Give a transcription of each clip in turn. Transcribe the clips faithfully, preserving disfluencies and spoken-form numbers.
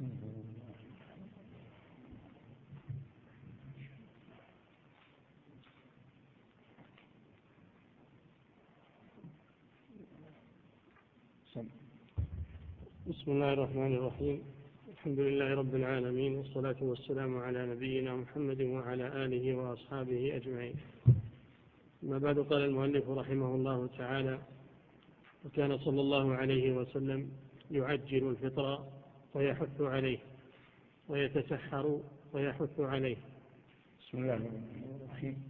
بسم الله الرحمن الرحيم. الحمد لله رب العالمين، والصلاة والسلام على نبينا محمد وعلى آله وأصحابه أجمعين. ما بعد، قال المؤلف رحمه الله تعالى: وكان صلى الله عليه وسلم يعجل الفطر ويحث عليه، ويتسحر ويحث عليه. بسم الله الرحمن الرحيم.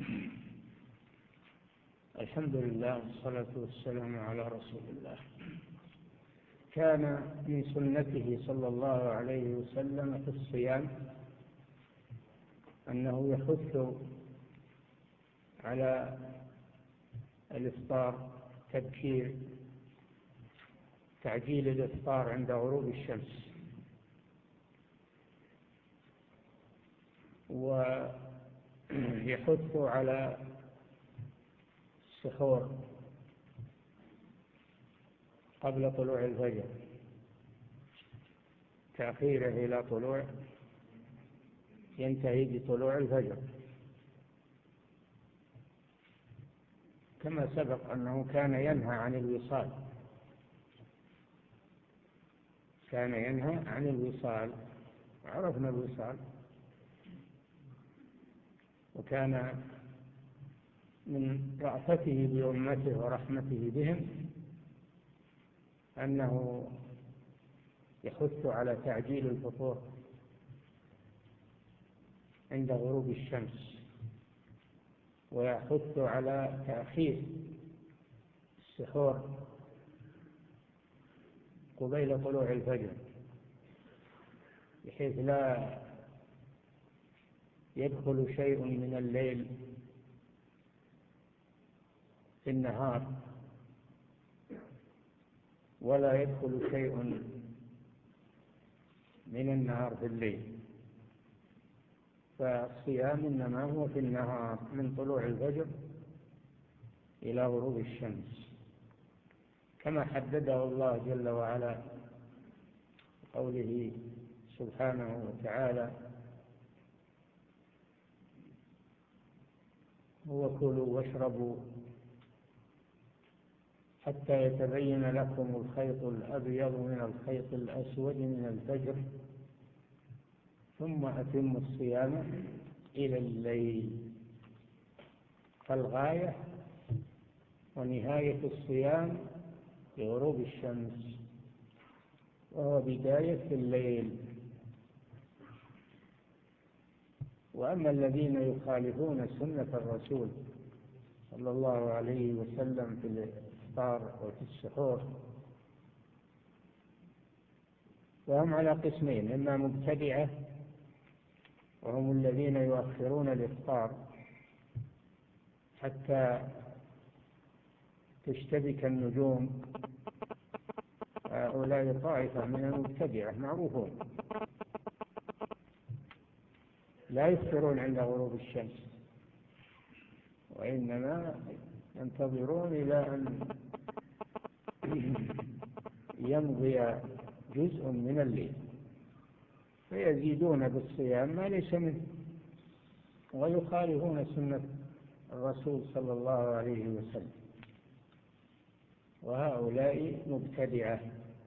الحمد لله والصلاة والسلام على رسول الله. كان من سنته صلى الله عليه وسلم في الصيام أنه يحث على الإفطار، تبكير تعجيل الإفطار عند غروب الشمس، ويحث على السحور قبل طلوع الفجر، تأخيره إلى طلوع ينتهي بطلوع الفجر، كما سبق أنه كان ينهى عن الوصال، كان ينهى عن الوصال، عرفنا الوصال، وكان من رأفته بأمته ورحمته بهم أنه يحث على تعجيل الفطور عند غروب الشمس، ويحث على تأخير السحور قبيل طلوع الفجر، بحيث لا يدخل شيء من الليل في النهار، ولا يدخل شيء من النهار في الليل. فالصيام إنما هو في النهار من طلوع الفجر إلى غروب الشمس، كما حدده الله جل وعلا قوله سبحانه وتعالى: وكلوا واشربوا حتى يتبين لكم الخيط الأبيض من الخيط الأسود من الفجر ثم أتموا الصيام إلى الليل. فالغاية ونهاية الصيام بغروب الشمس، وهو بداية الليل. وأما الذين يخالفون سنة الرسول صلى الله عليه وسلم في الإفطار وفي السحور فهم على قسمين: إما مبتدعة، وهم الذين يؤخرون الإفطار حتى تشتبك النجوم، هؤلاء طائفة من المبتدعة معروفون، لا يفطرون عند غروب الشمس، وإنما ينتظرون إلى أن يمضي جزء من الليل فيزيدون بالصيام ما ليس منه، ويخالفون سنة الرسول صلى الله عليه وسلم. وهؤلاء مبتدعة،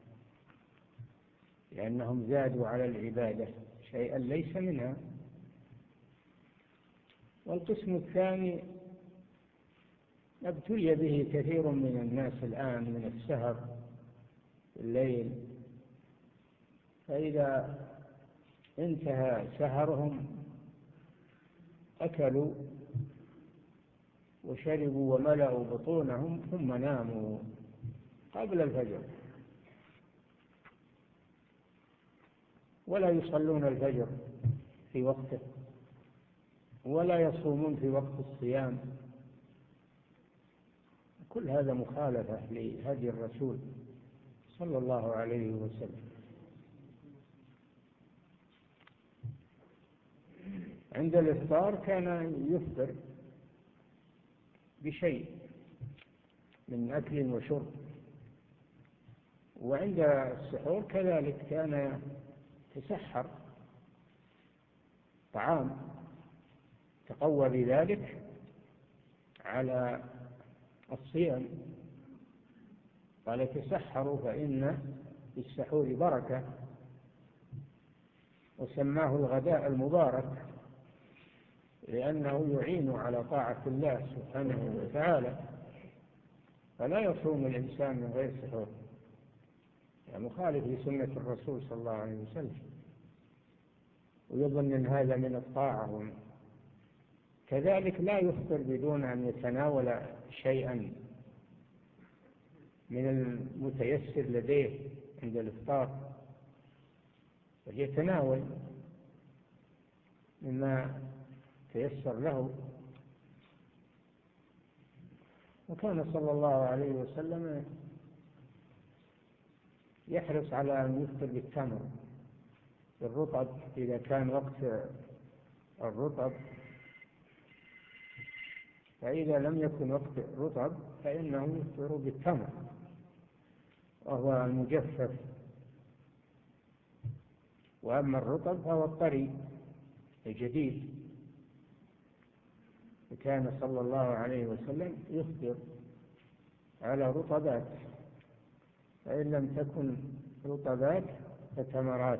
لأنهم زادوا على العبادة شيئا ليس منها. والقسم الثاني ابتلي به كثير من الناس الآن من السهر في الليل، فإذا انتهى سهرهم أكلوا وشربوا وملأوا بطونهم ثم ناموا قبل الفجر، ولا يصلون الفجر في وقته، ولا يصومون في وقت الصيام. كل هذا مخالفة لهدي الرسول صلى الله عليه وسلم. عند الإفطار كان يفطر بشيء من أكل وشرب، وعند السحور كذلك كان تسحر طعام تقوى بذلك على الصيام. قال تسحروا فإن بالسحور بركة، وسماه الغداء المبارك لأنه يعين على طاعة الله سبحانه وتعالى. فلا يصوم الإنسان من غير سحور، يعني مخالف لسنة الرسول صلى الله عليه وسلم، ويظن أن هذا من الطاعة. كذلك لا يفطر بدون أن يتناول شيئا من المتيسر لديه عند الإفطار، ويتناول مما تيسر له. وكان صلى الله عليه وسلم يحرص على أن يفطر بالتمر بالرطب إذا كان وقت الرطب، فإذا لم يكن وقت الرطب فإنه يفطر بالتمر وهو المجفف. وأما الرطب فهو الطري الجديد. وكان صلى الله عليه وسلم يفطر على رطبات، فإن لم تكن رطبات فتمرات،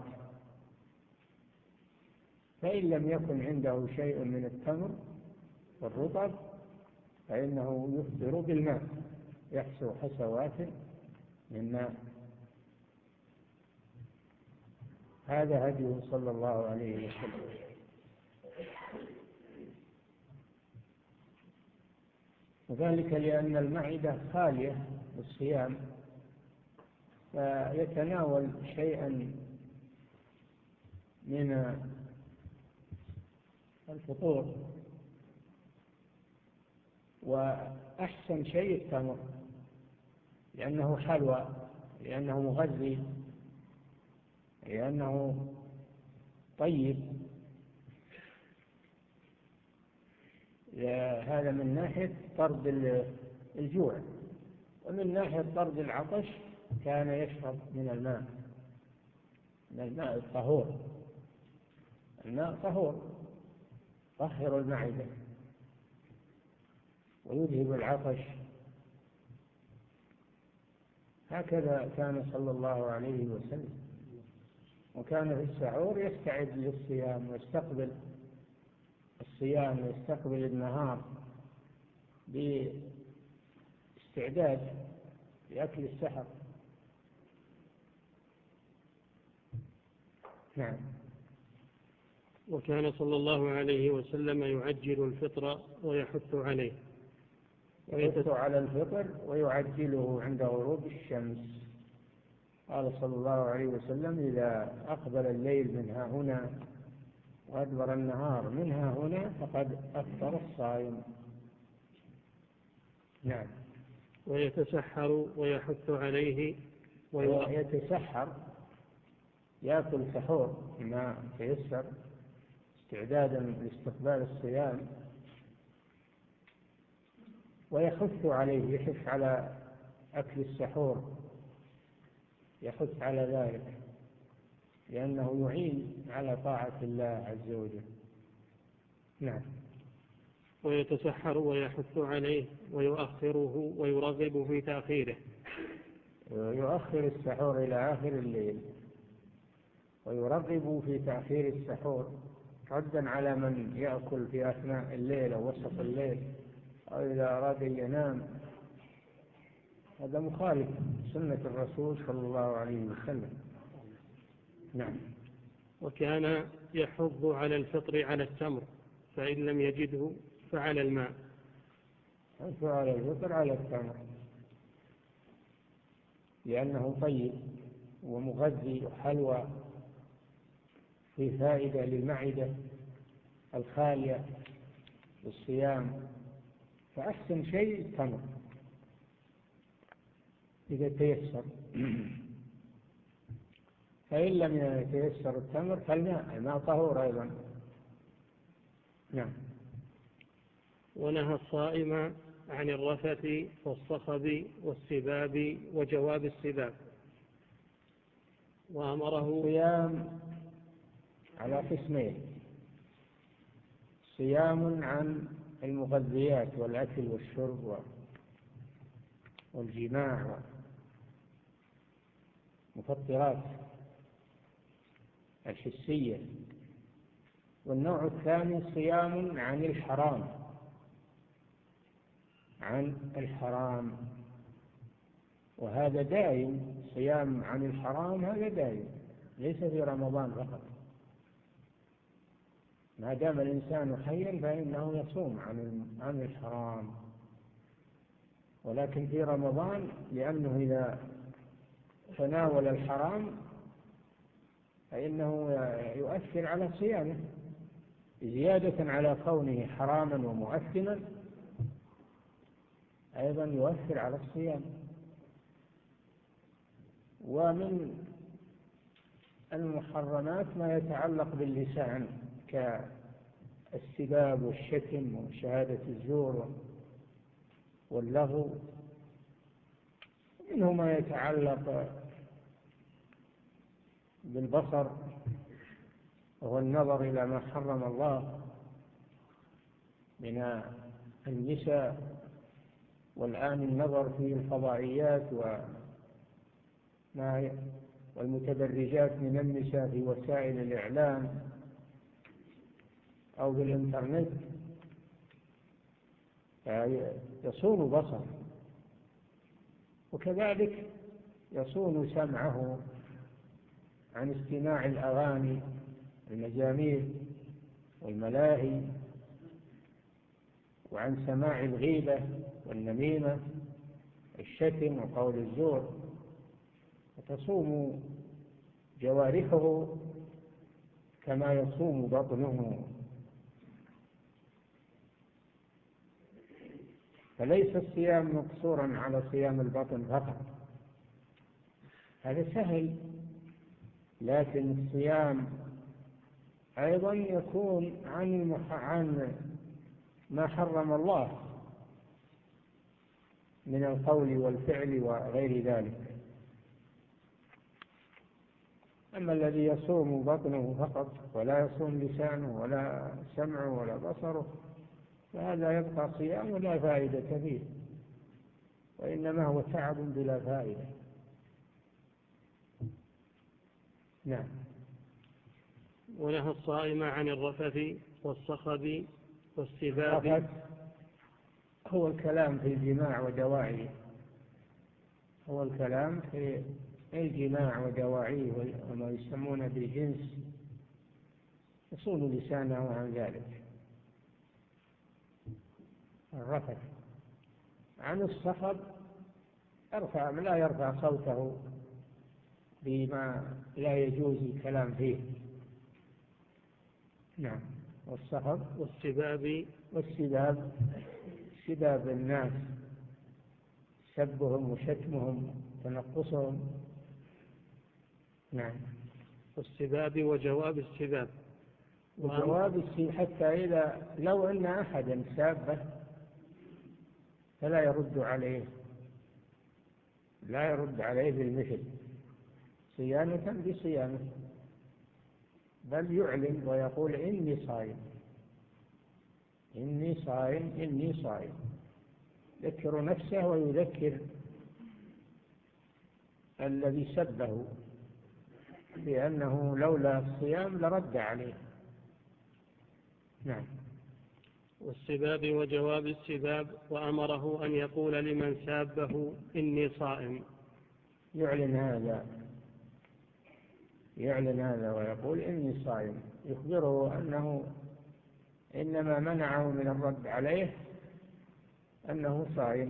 فإن لم يكن عنده شيء من التمر والرطب فإنه يفطر بالماء، يحسو حسوات من ماء. هذا هديه صلى الله عليه وسلم. وذلك لأن المعدة خالية بالصيام، فيتناول شيئا من الفطور. وأحسن شيء التمر لأنه حلوى، لأنه مغذي، لأنه طيب. هذا من ناحية طرد الجوع، ومن ناحية طرد العطش كان يشرب من الماء، من الماء الطهور. الماء طهور طهر المعدة ويذهب العطش. هكذا كان صلى الله عليه وسلم. وكان في السحور يستعد للصيام ويستقبل الصيام ويستقبل النهار باستعداد لأكل السحر. نعم. وكان صلى الله عليه وسلم يعجل الفطر ويحث عليه، يحث على الفطر ويعجله عند غروب الشمس. قال صلى الله عليه وسلم إذا أقبل الليل من ها هنا وأدبر النهار من ها هنا فقد أفطر الصائم. نعم. ويتسحر ويحث عليه ويتسحر، يأكل سحور ما تيسر استعدادا لاستقبال الصيام، ويحث عليه، يحث على أكل السحور، يحث على ذلك لأنه يعين على طاعة الله عز وجل. نعم. ويتسحر ويحث عليه ويؤخره ويرغب في تأخيره. يؤخر السحور إلى آخر الليل ويرغب في تأخير السحور، ردا على من يأكل في أثناء الليل أو وسط الليل أو إذا أراد أن ينام. هذا مخالف سنة الرسول صلى الله عليه وسلم. نعم. وكان يحض على الفطر على التمر، فإن لم يجده فعلى الماء. يحض على الفطر على التمر لأنه طيب ومغذي وحلوى، في فائدة للمعدة الخالية بالصيام. فأحسن شيء التمر إذا تيسر. فإن لم يتيسر التمر فالماء، الماء طهور أيضا. نعم. ونهى الصائم عن الرفث والصخب والسباب وجواب السباب، وأمره الصيام على قسمين: صيام عن المغذيات والأكل والشرب والجماع والمفطرات الحسية، والنوع الثاني صيام عن الحرام عن الحرام وهذا دائم. صيام عن الحرام هذا دائم، ليس في رمضان فقط. ما دام الإنسان حيا فإنه يصوم عن عن الحرام، ولكن في رمضان لأنه إذا تناول الحرام فإنه يؤثر على صيامه زيادة على كونه حراما ومؤثما، أيضا يؤثر على الصيام. ومن المحرمات ما يتعلق باللسان كالسباب والشتم وشهادة الزور واللغو، منه ما يتعلق بالبصر وهو النظر إلى ما حرم الله من النساء، والآن النظر في الفضائيات والمتبرجات من النساء في وسائل الإعلام أو بالإنترنت، يصون بصر، وكذلك يصون سمعه عن استماع الأغاني المزامير والملاهي، وعن سماع الغيبة والنميمة الشتم وقول الزور، وتصوم جوارحه كما يصوم بطنه. فليس الصيام مقصورا على صيام البطن فقط، هذا سهل، لكن الصيام أيضا يكون عن عن ما حرم الله من القول والفعل وغير ذلك. أما الذي يصوم بطنه فقط ولا يصوم لسانه ولا سمعه ولا بصره فهذا يبقى صيام ولا فائدة فيه، وإنما هو تعب بلا فائدة. نعم. ونهى الصائم عن الرفث والصخب والسباب. الرفث هو الكلام في الجماع ودواعيه، هو الكلام في الجماع ودواعيه وما يسمونه بالجنس، يصون لسانه عن ذلك. الرفث. عن الصخب يرفع لا يرفع صوته بما لا يجوز الكلام فيه. نعم. والصخب والسباب. والسباب سباب الناس، سبهم وشتمهم تنقصهم. نعم. والسباب وجواب السباب. وجواب السباب حتى إذا لو أن أحدا سابه فلا يرد عليه، لا يرد عليه بالمثل صيانة بصيانة، بل يعلن ويقول إني صائم إني صائم إني صائم، يذكر نفسه ويذكر الذي سبه بأنه لولا الصيام لرد عليه. نعم. والسباب وجواب السباب. وأمره أن يقول لمن سابه إني صائم. يعلن هذا يعلن هذا ويقول إني صائم، يخبره أنه إنما منعه من الرد عليه أنه صائم.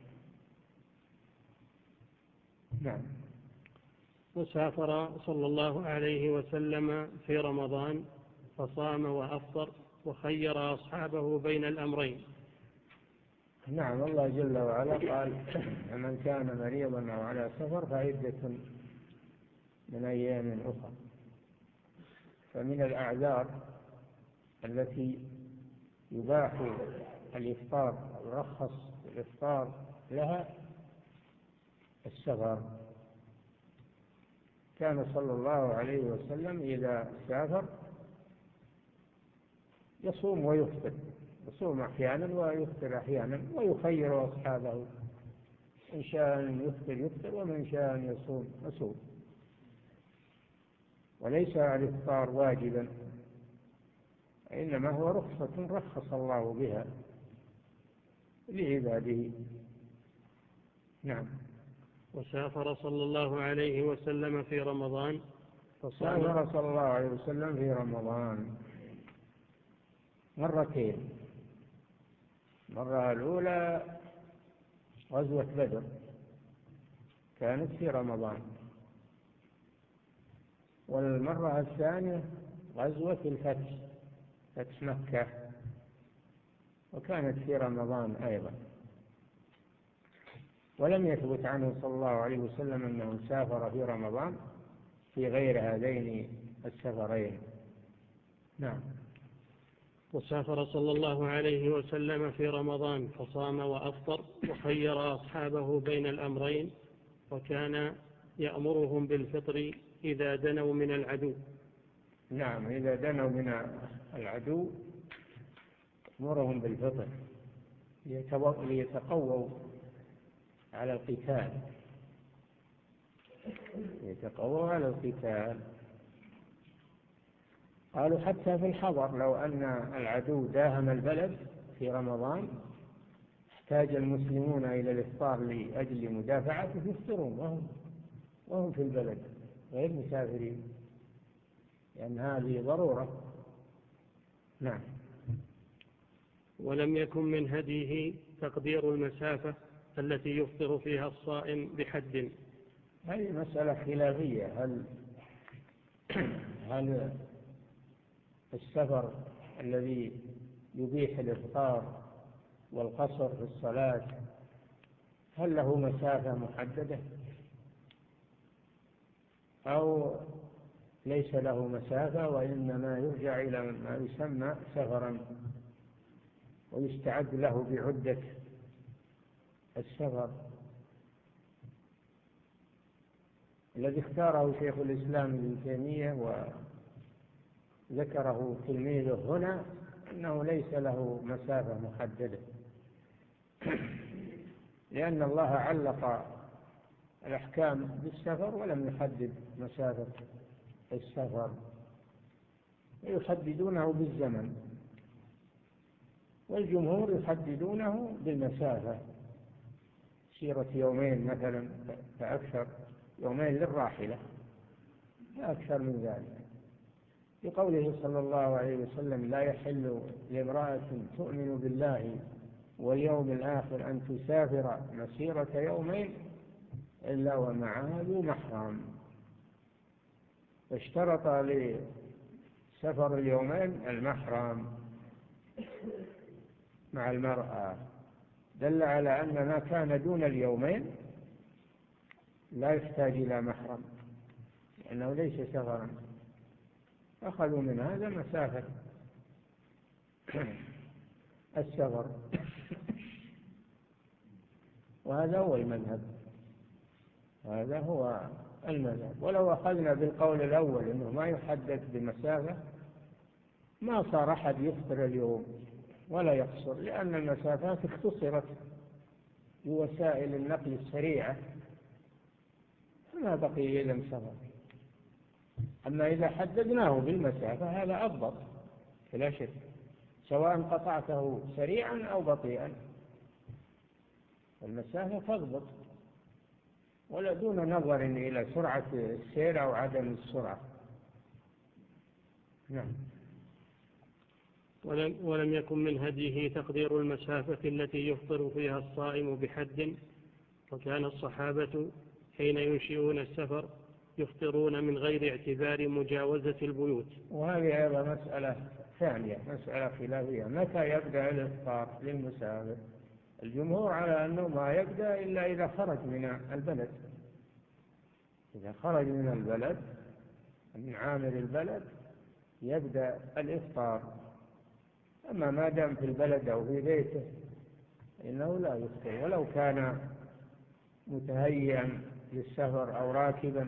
نعم. وسافر صلى الله عليه وسلم في رمضان فصام وأفطر وخير أصحابه بين الأمرين. نعم. الله جل وعلا قال: من كان مريضا أو على سفر فعدة من أيام أخرى. فمن الأعذار التي يباح الإفطار يرخص الإفطار لها السفر. كان صلى الله عليه وسلم إذا سافر يصوم ويفطر، يصوم أحيانا ويفطر أحيانا، ويخير أصحابه إن شاء أن يفطر يفطر ومن شاء أن يصوم يصوم. وليس الإفطار واجبا، إنما هو رخصة رخص الله بها لعباده. نعم. وسافر صلى الله عليه وسلم في رمضان سافر صلى الله عليه وسلم في رمضان مرتين. المرة الأولى غزوة بدر كانت في رمضان، والمرة الثانية غزوة الفتح، فتح مكة، وكانت في رمضان أيضا. ولم يثبت عنه صلى الله عليه وسلم أنه سافر في رمضان في غير هذين السفرين. نعم. وسافر صلى الله عليه وسلم في رمضان فصام وأفطر وخير أصحابه بين الأمرين، وكان يأمرهم بالفطر إذا دنوا من العدو. نعم، إذا دنوا من العدو يأمرهم بالفطر ليتقووا على القتال، يتقووا على القتال. قالوا حتى في الحضر لو أن العدو داهم البلد في رمضان احتاج المسلمون إلى الإفطار لأجل مدافعته يفطرون وهم, وهم في البلد غير مسافرين، لأن هذه ضرورة. نعم. ولم يكن من هديه تقدير المسافة التي يفطر فيها الصائم بحد. هذه مسألة خلافية، هل هل السفر الذي يبيح الإفطار والقصر في الصلاة هل له مسافة محددة أو ليس له مسافة، وإنما يرجع إلى ما يسمى سفرا ويستعد له بعدة السفر. الذي اختاره شيخ الإسلام ابن تيمية وذكره تلميذه هنا أنه ليس له مسافة محددة، لأن الله علق الأحكام بالسفر ولم يحدد مسافة السفر، ويحددونه بالزمن، والجمهور يحددونه بالمسافة، سيرة يومين مثلا فأكثر، يومين للراحلة لا أكثر من ذلك. بقوله صلى الله عليه وسلم لا يحل لامرأة تؤمن بالله واليوم الآخر أن تسافر مسيرة يومين إلا ومعها ذو محرم، فاشترط لسفر اليومين المحرم مع المرأة، دل على أن ما كان دون اليومين لا يحتاج إلى محرم لأنه ليس سفرا. أخذوا من هذا مسافة السفر، وهذا هو المذهب، هذا هو المذهب. ولو أخذنا بالقول الأول أنه ما يحدد بمسافة ما صار أحد يفطر اليوم ولا يقصر، لأن المسافات اختصرت بوسائل النقل السريعة فما بقي إلا سفر. أما إذا حددناه بالمسافة هذا أضبط لا شك، سواء قطعته سريعا أو بطيئا المسافة تضبط، ولا دون نظر إلى سرعة السير أو عدم السرعة. نعم. ولم, ولم يكن من هديه تقدير المسافة التي يفطر فيها الصائم بحد، وكان الصحابة حين ينشئون السفر يفطرون من غير اعتبار مجاوزة البيوت. وهذه أيضا مسألة ثانية، مسألة خلافية، متى يبدأ الإفطار للمسافر؟ الجمهور على أنه ما يبدأ إلا إذا خرج من البلد، إذا خرج من البلد من عامر البلد يبدأ الإفطار، أما ما دام في البلد أو في بيته إنه لا يفطر، ولو كان متهيئا للسفر أو راكبا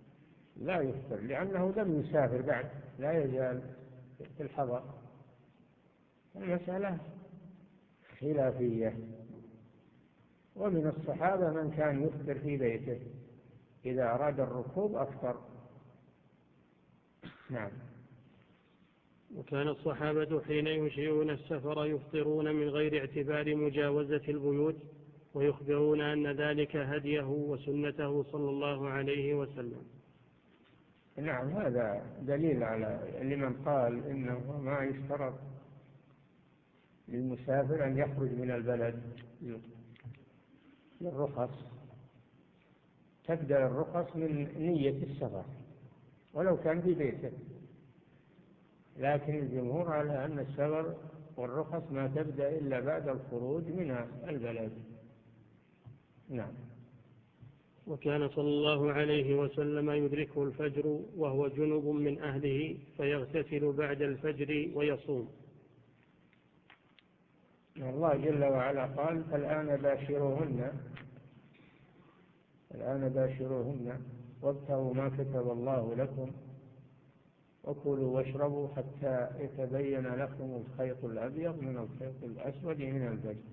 لا يفطر، لأنه لم يسافر بعد، لا يزال في الحضر. المسألة خلافية. ومن الصحابة من كان يفطر في بيته إذا أراد الركوب أفطر. نعم. وكان الصحابة حين ينشئون السفر يفطرون من غير اعتبار مجاوزة البيوت، ويخبرون أن ذلك هديه وسنته صلى الله عليه وسلم. نعم، هذا دليل على لمن قال إنه ما يشترط للمسافر أن يخرج من البلد للرخص. تبدأ الرخص من نية السفر ولو كان في بيته، لكن الجمهور على أن السفر والرخص ما تبدأ إلا بعد الخروج من البلد. نعم. وكان صلى الله عليه وسلم يدركه الفجر وهو جنب من أهله فيغتسل بعد الفجر ويصوم. الله جل وعلا قال: فالآن باشروهن الآن باشروهن وابتغوا ما كتب الله لكم وكلوا واشربوا حتى يتبين لكم الخيط الأبيض من الخيط الأسود من الفجر.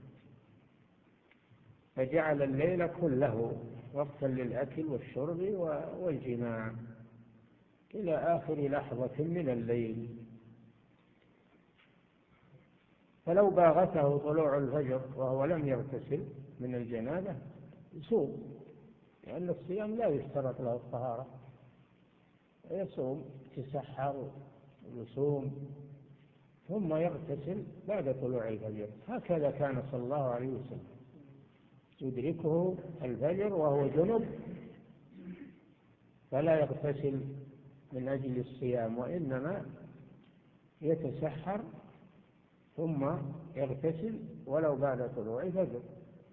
فجعل الليل كله وقتا للأكل والشرب والجماع إلى آخر لحظة من الليل. فلو باغته طلوع الفجر وهو لم يغتسل من الجنابة يصوم، لأن الصيام لا يشترط له الطهارة، يصوم يتسحر ويصوم ثم يغتسل بعد طلوع الفجر. هكذا كان صلى الله عليه وسلم يدركه الفجر وهو جنب فلا يغتسل من أجل الصيام، وإنما يتسحر ثم يغتسل ولو بعد طلوع الفجر.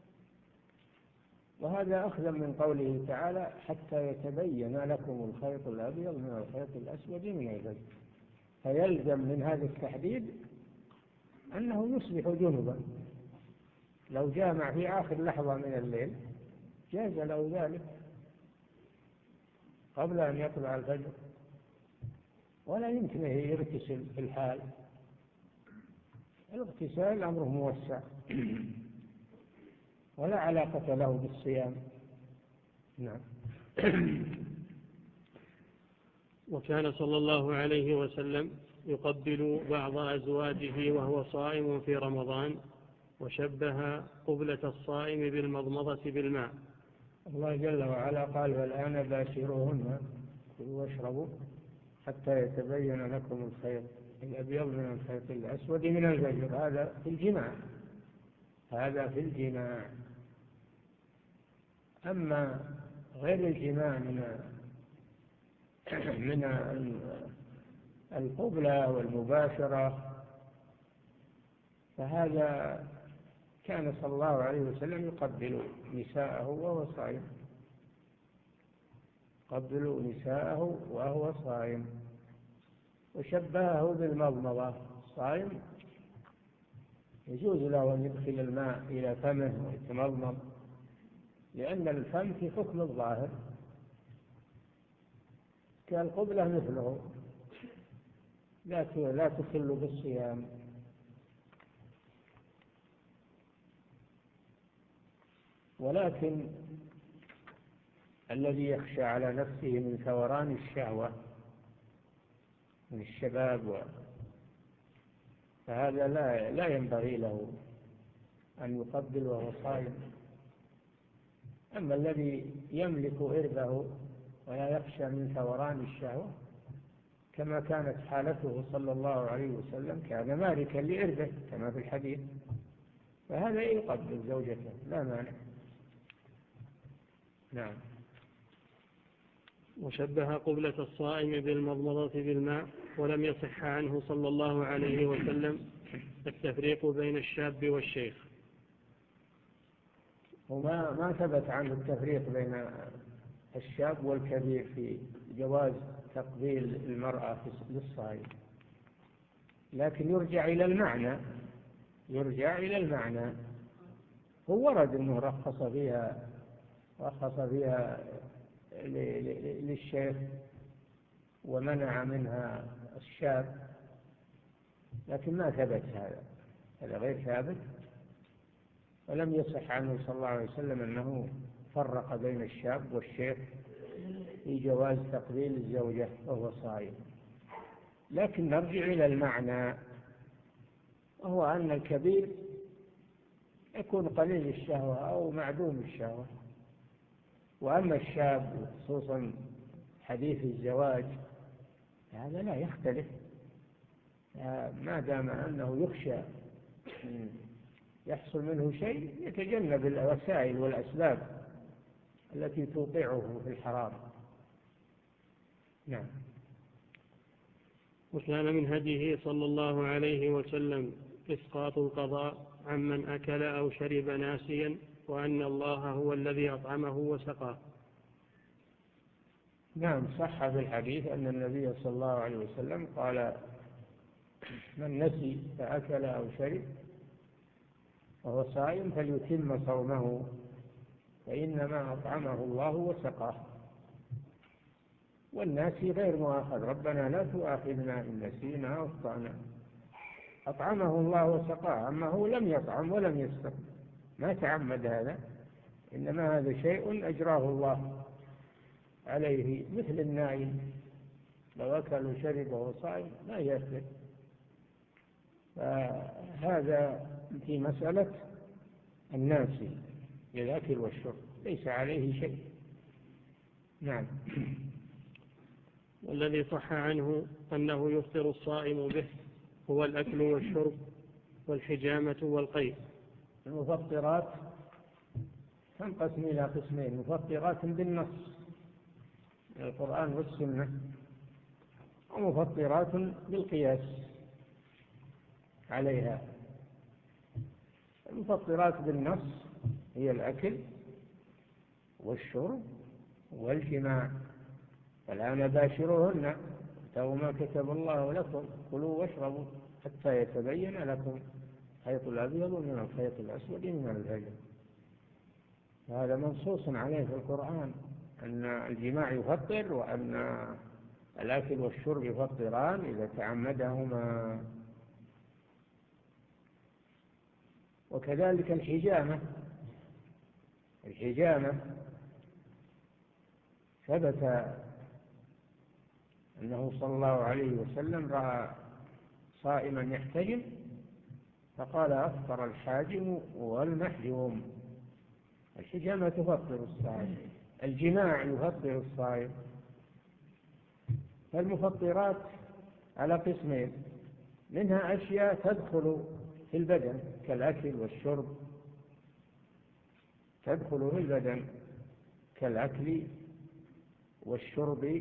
وهذا أخذا من قوله تعالى: حتى يتبين لكم الخيط الأبيض من الخيط الأسود من الفجر. فيلزم من هذا التحديد أنه يصبح جنبا. لو جامع في آخر لحظة من الليل جاز له ذلك قبل أن يطلع الفجر، ولا يمكنه يغتسل في الحال. الاغتسال أمره موسع ولا علاقة له بالصيام. نعم. وكان صلى الله عليه وسلم يقبل بعض أزواجه وهو صائم في رمضان، وشبه قبلة الصائم بالمضمضة بالماء. الله جل وعلا قال: والآن باشروهن كلوا واشربوا حتى يتبين لكم الخيط الأبيض من الخيط الأسود من الفجر. هذا في الجماع هذا في الجماع أما غير الجماع من من القبلة والمباشرة فهذا كان صلى الله عليه وسلم يقبل نساءه وهو صائم قبلوا نساءه وهو صائم. وشبهه بالمضمضة. صائم يجوز له أن يدخل الماء إلى فمه ويتمضمض، لأن الفم في حكم الظاهر كالقبلة مثله لا تخل بالصيام. ولكن الذي يخشى على نفسه من ثوران الشهوة من الشباب فهذا لا لا ينبغي له أن يقبل وهو صائم. أما الذي يملك إربه ولا يخشى من ثوران الشهوة كما كانت حالته صلى الله عليه وسلم، كان مالكا لإربه كما في الحديث، فهذا يقبل زوجته لا مانع. نعم. وشبه قبلة الصائم بالمضمضة بالماء. ولم يصح عنه صلى الله عليه وسلم التفريق بين الشاب والشيخ. وما ما ثبت عنه التفريق بين الشاب والكبير في جواز تقبيل المرأة للصائم، لكن يرجع إلى المعنى يرجع إلى المعنى هو ورد أنه رخص فيها رخص فيها للشيخ ومنع منها الشاب، لكن ما ثبت هذا هذا غير ثابت، ولم يصح عنه صلى الله عليه وسلم أنه فرق بين الشاب والشيخ في جواز تقبيل الزوجة وهو صائم. لكن نرجع إلى المعنى، وهو أن الكبير يكون قليل الشهوة أو معدوم الشهوة، وأما الشاب خصوصا حديث الزواج هذا لا يختلف، ما دام أنه يخشى يحصل منه شيء يتجنب الوسائل والأسباب التي توقعه في الحرام. نعم. وكان من هديه صلى الله عليه وسلم إسقاط القضاء عمن أكل أو شرب ناسيا، وأن الله هو الذي أطعمه وسقاه. نعم، صح في الحديث أن النبي صلى الله عليه وسلم قال: من نسي فأكل أو شرب وهو صائم فليتم صومه فإنما أطعمه الله وسقاه. والناسي غير مؤاخذ، ربنا لا تؤاخذنا إن نسينا أو أخطأنا. أطعمه الله وسقاه، أما هو لم يطعم ولم يسق، ما تعمد هذا، إنما هذا شيء أجراه الله عليه، مثل النائم لو أكل وشرب وهو صائم لا يأثم. فهذا في مسألة الناسي للأكل والشرب ليس عليه شيء. نعم. والذي صح عنه أنه يفطر الصائم به هو الأكل والشرب والحجامة والقيء. المفطرات تنقسم إلى قسمين: مفطرات بالنص القرآن والسنة، ومفطرات بالقياس عليها. المفطرات بالنص هي الأكل والشرب والجماع. فالآن باشروهن وابتغوا ما كتب الله لكم، كلوا واشربوا حتى يتبين لكم الخيط الأبيض من الخيط الأسود من الفجر. هذا منصوص عليه في القرآن أن الجماع يفطر، وأن الأكل والشرب يفطران إذا تعمدهما. وكذلك الحجامة. الحجامة ثبت أنه صلى الله عليه وسلم رأى صائما يحتجم فقال: أفطر الحاجم والمحجوم. الحجامة تفطر الصائم، الجماع يفطر الصائم. فالمفطرات على قسمين: منها أشياء تدخل في البدن كالأكل والشرب، تدخل في البدن كالأكل والشرب،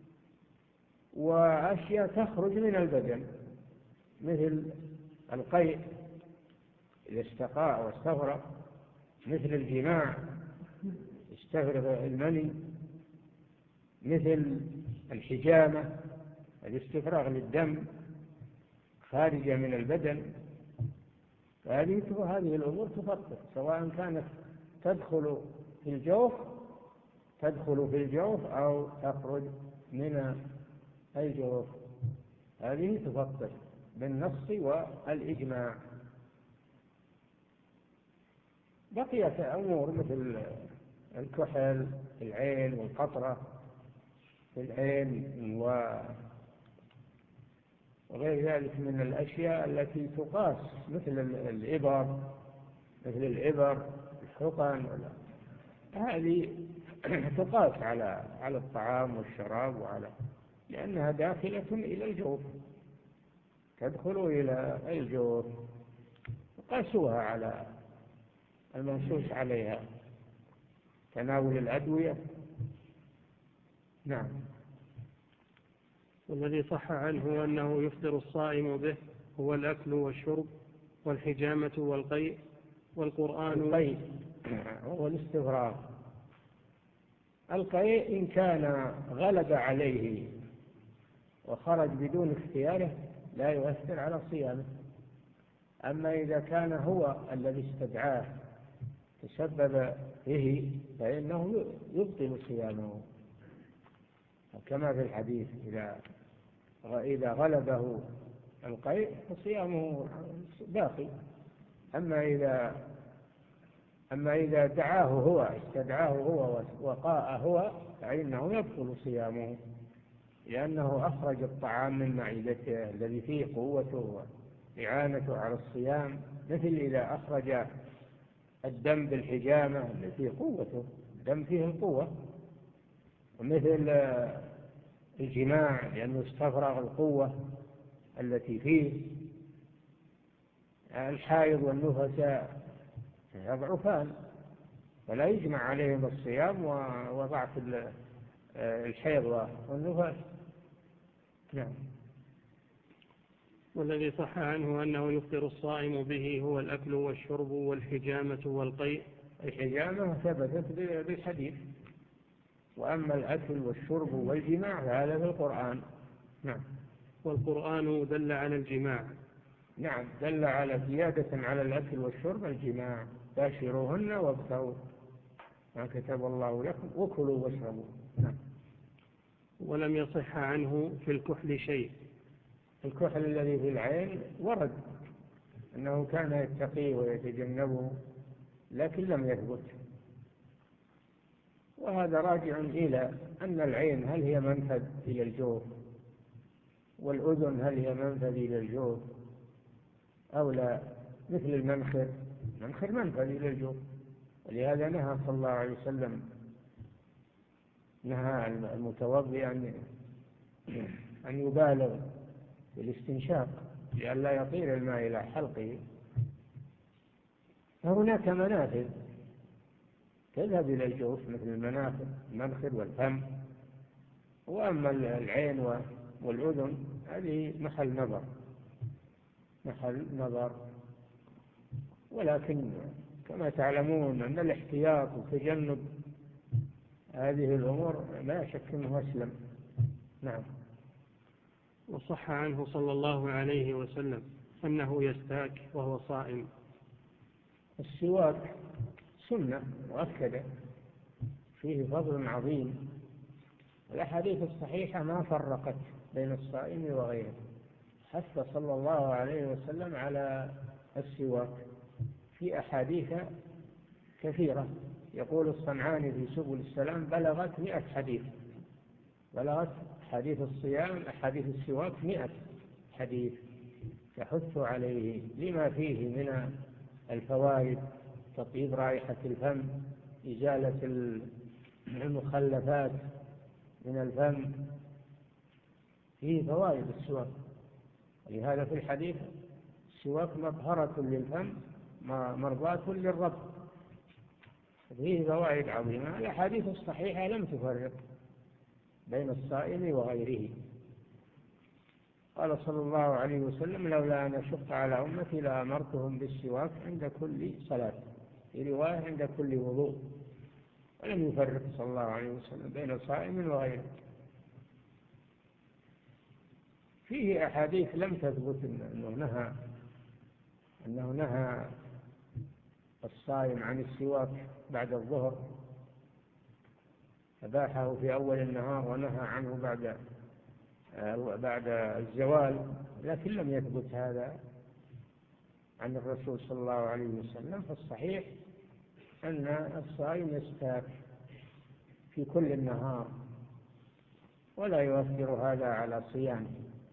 وأشياء تخرج من البدن مثل القيء إذا استقاء واستغرق، مثل الجماع استغرق المني، مثل الحجامة الاستفراغ للدم خارجة من البدن. هذه هذه الأمور تفطر، سواء كانت تدخل في الجوف تدخل في الجوف أو تخرج من الجوف، هذه تفطر بالنص والإجماع. بقيت أمور مثل الكحل في العين والقطرة في العين وغير ذلك من الأشياء التي تقاس، مثل الإبر مثل الإبر الحقن، هذه تقاس على على الطعام والشراب، وعلى لأنها داخلة إلى الجوف، تدخل إلى الجوف، قاسوها على المنصوص عليها، تناول الأدوية. نعم. والذي صح عنه أنه يفطر الصائم به هو الأكل والشرب والحجامة والقيء والقرآن. القيء هو الاستفراغ. القيء إن كان غلب عليه وخرج بدون اختياره لا يؤثر على صيامه، أما إذا كان هو الذي استدعاه تسبب به فإنه يبطل صيامه، كما في الحديث: إذا إذا غلبه القيء فصيامه باقي. أما إذا أما إذا دعاه هو استدعاه هو وقاء هو فإنه يبطل صيامه، لأنه أخرج الطعام من معدته الذي فيه قوته وإعانته على الصيام، مثل إذا أخرج الدم بالحجامة التي فيه قوته، الدم فيه القوة، ومثل الجماع لأنه استفرغ القوة التي فيه. الحائض والنفساء يضعفان فلا يجمع عليهم الصيام وضعف الحيض والنفاس. نعم. والذي صح عنه أنه يفطر الصائم به هو الأكل والشرب والحجامة والقيء. الحجامة ثبتت بالحديث، وأما الأكل والشرب والجماع فهذا في القرآن. نعم. والقرآن دل على الجماع. نعم، دل على زيادة على الأكل والشرب الجماع، باشروهن وابتغوا ما كتب الله لكم وكلوا واشربوا. نعم. ولم يصح عنه في الكحل شيء. الكحل الذي في العين ورد أنه كان يتقيه ويتجنبه، لكن لم يثبت، وهذا راجع إلى أن العين هل هي منفذ إلى الجوف، والأذن هل هي منفذ إلى الجوف أو لا، مثل المنخر، المنخر منفذ إلى الجوف، ولهذا نهى صلى الله عليه وسلم نهى المتوضئ أن أن يبالغ بالاستنشاق لئلا يطير الماء إلى حلقه. فهناك منافذ تذهب إلى الجوف مثل المنافذ المنخر والفم، وأما العين والأذن هذه محل نظر محل نظر ولكن كما تعلمون أن الاحتياط وتجنب هذه الأمور لا شك أنه أسلم. نعم. وصح عنه صلى الله عليه وسلم أنه يستاك وهو صائم. السواك سنة مؤكدة فيه فضل عظيم، الأحاديث الصحيحة ما فرقت بين الصائم وغيره، حث صلى الله عليه وسلم على السواك في أحاديث كثيرة. يقول الصنعاني في سبل السلام بلغت مئة حديث، بلغت حديث الصيام أحاديث السواك مئة حديث يحث عليه لما فيه من الفوائد، تطيب رائحة الفم، إزالة المخلفات من الفم، فيه فوائد السواك. لهذا في الحديث السواك مطهرة للفم مرضاة للرب، فيه فوائد عظيمة. الأحاديث الصحيحة لم تفرق بين الصائم وغيره. قال صلى الله عليه وسلم لولا أن أشق على أمتي لأمرتهم بالسواك عند كل صلاة، في رواية عند كل وضوء، ولم يفرق صلى الله عليه وسلم بين صائم وغيره. فيه أحاديث لم تثبت أنه نهى أنه نهى الصائم عن السواك بعد الظهر، أباحه في أول النهار ونهى عنه بعد بعد الزوال، لكن لم يثبت هذا عن الرسول صلى الله عليه وسلم. فالصحيح أن الصائم يستاك في كل النهار ولا يؤثر هذا على صيامه.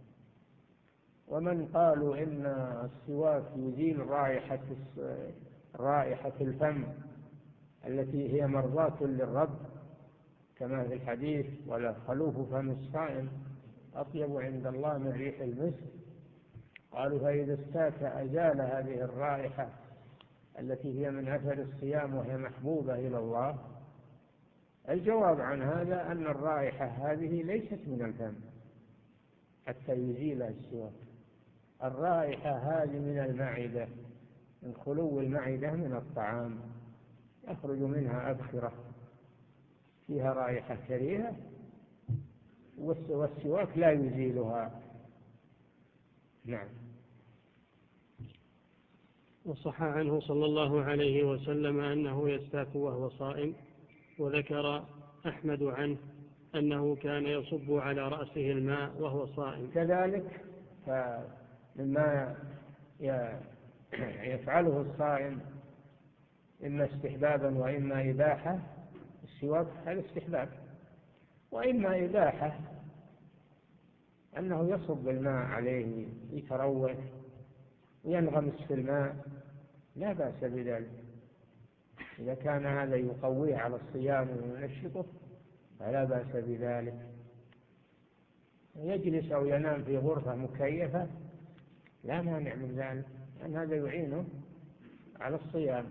ومن قالوا إن السواك يزيل رائحة رائحة الفم التي هي مرضاة للرب كما في الحديث ولا خلوف فم الصائم أطيب عند الله من ريح المسك، قالوا فإذا استاك أزال هذه الرائحة التي هي من أثر الصيام وهي محبوبة إلى الله. الجواب عن هذا أن الرائحة هذه ليست من الفم حتى يزيلها السواك، الرائحة هذه من المعدة، من خلو المعدة من الطعام، يخرج منها أبخرة فيها رائحة كريهة، والسواك لا يزيلها. نعم. وصح عنه صلى الله عليه وسلم أنه يستاك وهو صائم. وذكر أحمد عنه أنه كان يصب على رأسه الماء وهو صائم. كذلك مما يفعله الصائم إما استحبابا وإما إباحة. السواك هذا استحباب، وإما إباحة أنه يصب الماء عليه يتروح وينغمس في الماء، لا بأس بذلك. إذا كان هذا يقويه على الصيام وينشطه فلا بأس بذلك. يجلس أو ينام في غرفة مكيفة لا مانع من ذلك، لأن هذا يعينه على الصيام.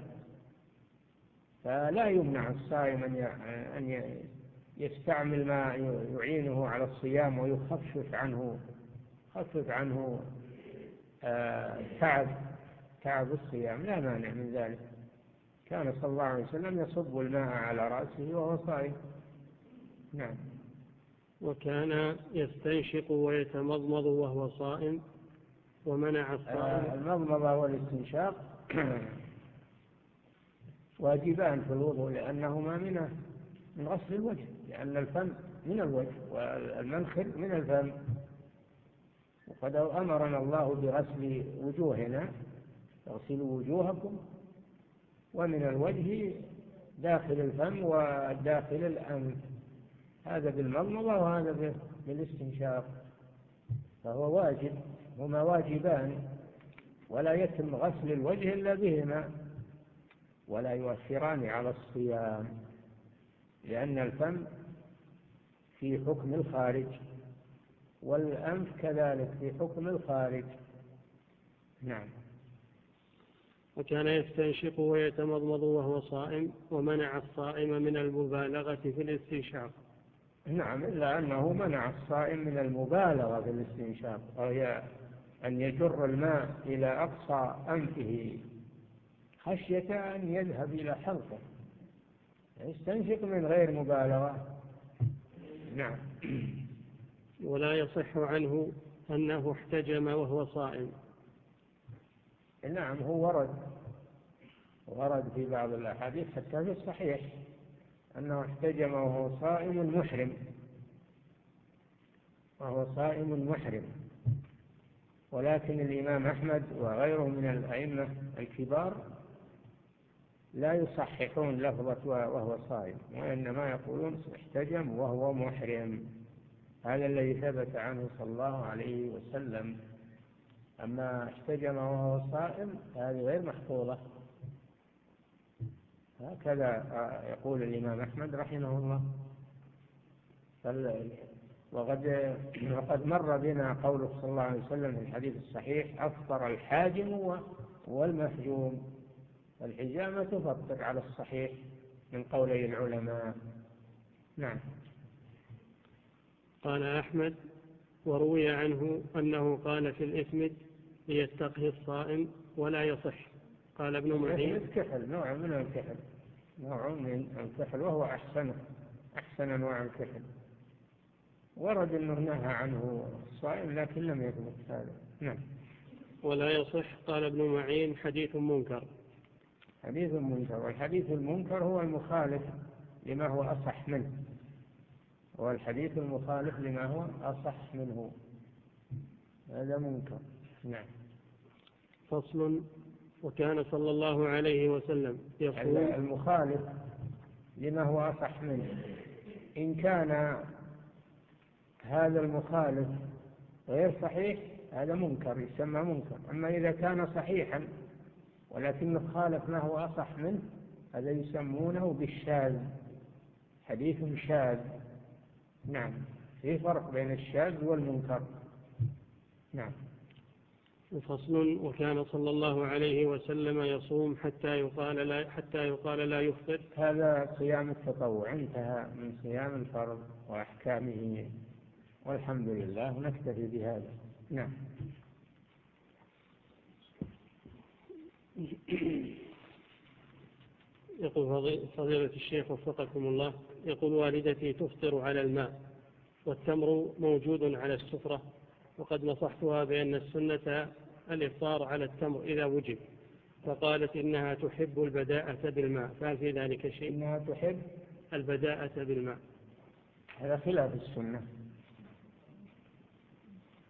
فلا يمنع الصائم أن يستعمل ما يعينه على الصيام ويخفف عنه خفف عنه تعب تعب الصيام، لا مانع من ذلك. كان صلى الله عليه وسلم يصب الماء على رأسه وهو صائم. نعم. وكان يستنشق ويتمضمض وهو صائم ومنع الصائم. المضمضة والاستنشاق واجبان في الوضوء، لأنهما من من غسل الوجه، لأن الفم من الوجه والمنخر من الفم. وقد أمرنا الله بغسل وجوهنا، اغسلوا وجوهكم، ومن الوجه داخل الفم وداخل الأنف، هذا بالمضمضة وهذا بالاستنشاق، فهو واجب، هما واجبان، ولا يتم غسل الوجه إلا بهما، ولا يؤثران على الصيام، لأن الفم في حكم الخارج والأنف كذلك في حكم الخارج. نعم. وكان يستنشق ويتمضمض وهو صائم ومنع الصائم من المبالغة في الاستنشاق. نعم، إلا أنه منع الصائم من المبالغة في الاستنشاق، وهي أن يجر الماء إلى أقصى أنفه خشية أن يذهب إلى حلقه، يستنشق من غير مبالغة. نعم. ولا يصح عنه أنه احتجم وهو صائم. نعم، هو ورد ورد في بعض الأحاديث حتى في الصحيح أنه احتجم وهو صائم محرم وهو صائم محرم ولكن الإمام أحمد وغيره من الأئمة الكبار لا يصححون لفظة وهو صائم، وإنما يقولون احتجم وهو محرم. هذا الذي ثبت عنه صلى الله عليه وسلم. أما احتجم وهو صائم هذه غير محفوظة. هكذا يقول الإمام أحمد رحمه الله. وقد وقد مر بنا قوله صلى الله عليه وسلم في الحديث الصحيح: أفطر الحاجم والمحجوم. الحجامة تفطر على الصحيح من قولي العلماء. نعم. قال أحمد: وروي عنه أنه قال في الإثمد ليتقه الصائم ولا يصح. قال ابن معين: الكحل نوع من الكحل نوع من الكحل وهو أحسن أحسن أنواع الكحل. ورد أنه نهى عنه الصائم لكن لم يثبت هذا. نعم. ولا يصح. قال ابن معين: حديث منكر. حديث منكر، والحديث المنكر هو المخالف لما هو أصح منه، والحديث المخالف لما هو أصح منه هذا منكر. نعم. فصل. وكان صلى الله عليه وسلم يقول: المخالف لما هو أصح منه، إن كان هذا المخالف غير صحيح هذا منكر يسمى منكر. أما إذا كان صحيحا ولكن خالف ما هو أصح منه هذا يسمونه بالشاذ، حديث شاذ. نعم، في فرق بين الشاذ والمنكر. نعم. فصل. وكان صلى الله عليه وسلم يصوم حتى يقال لا حتى يقال لا يفطر. هذا صيام التطوع، انتهى من صيام الفرض وأحكامه، والحمد لله، نكتفي بهذا. نعم. يقول فضيلة الشيخ وفقكم الله: يقول والدتي تفطر على الماء والتمر موجود على السفرة، وقد نصحتها بأن السنة الإفطار على التمر إذا وجب، فقالت إنها تحب البداءة بالماء، فهل في ذلك شيء؟ إنها تحب البداءة بالماء. هذا خلاف السنة.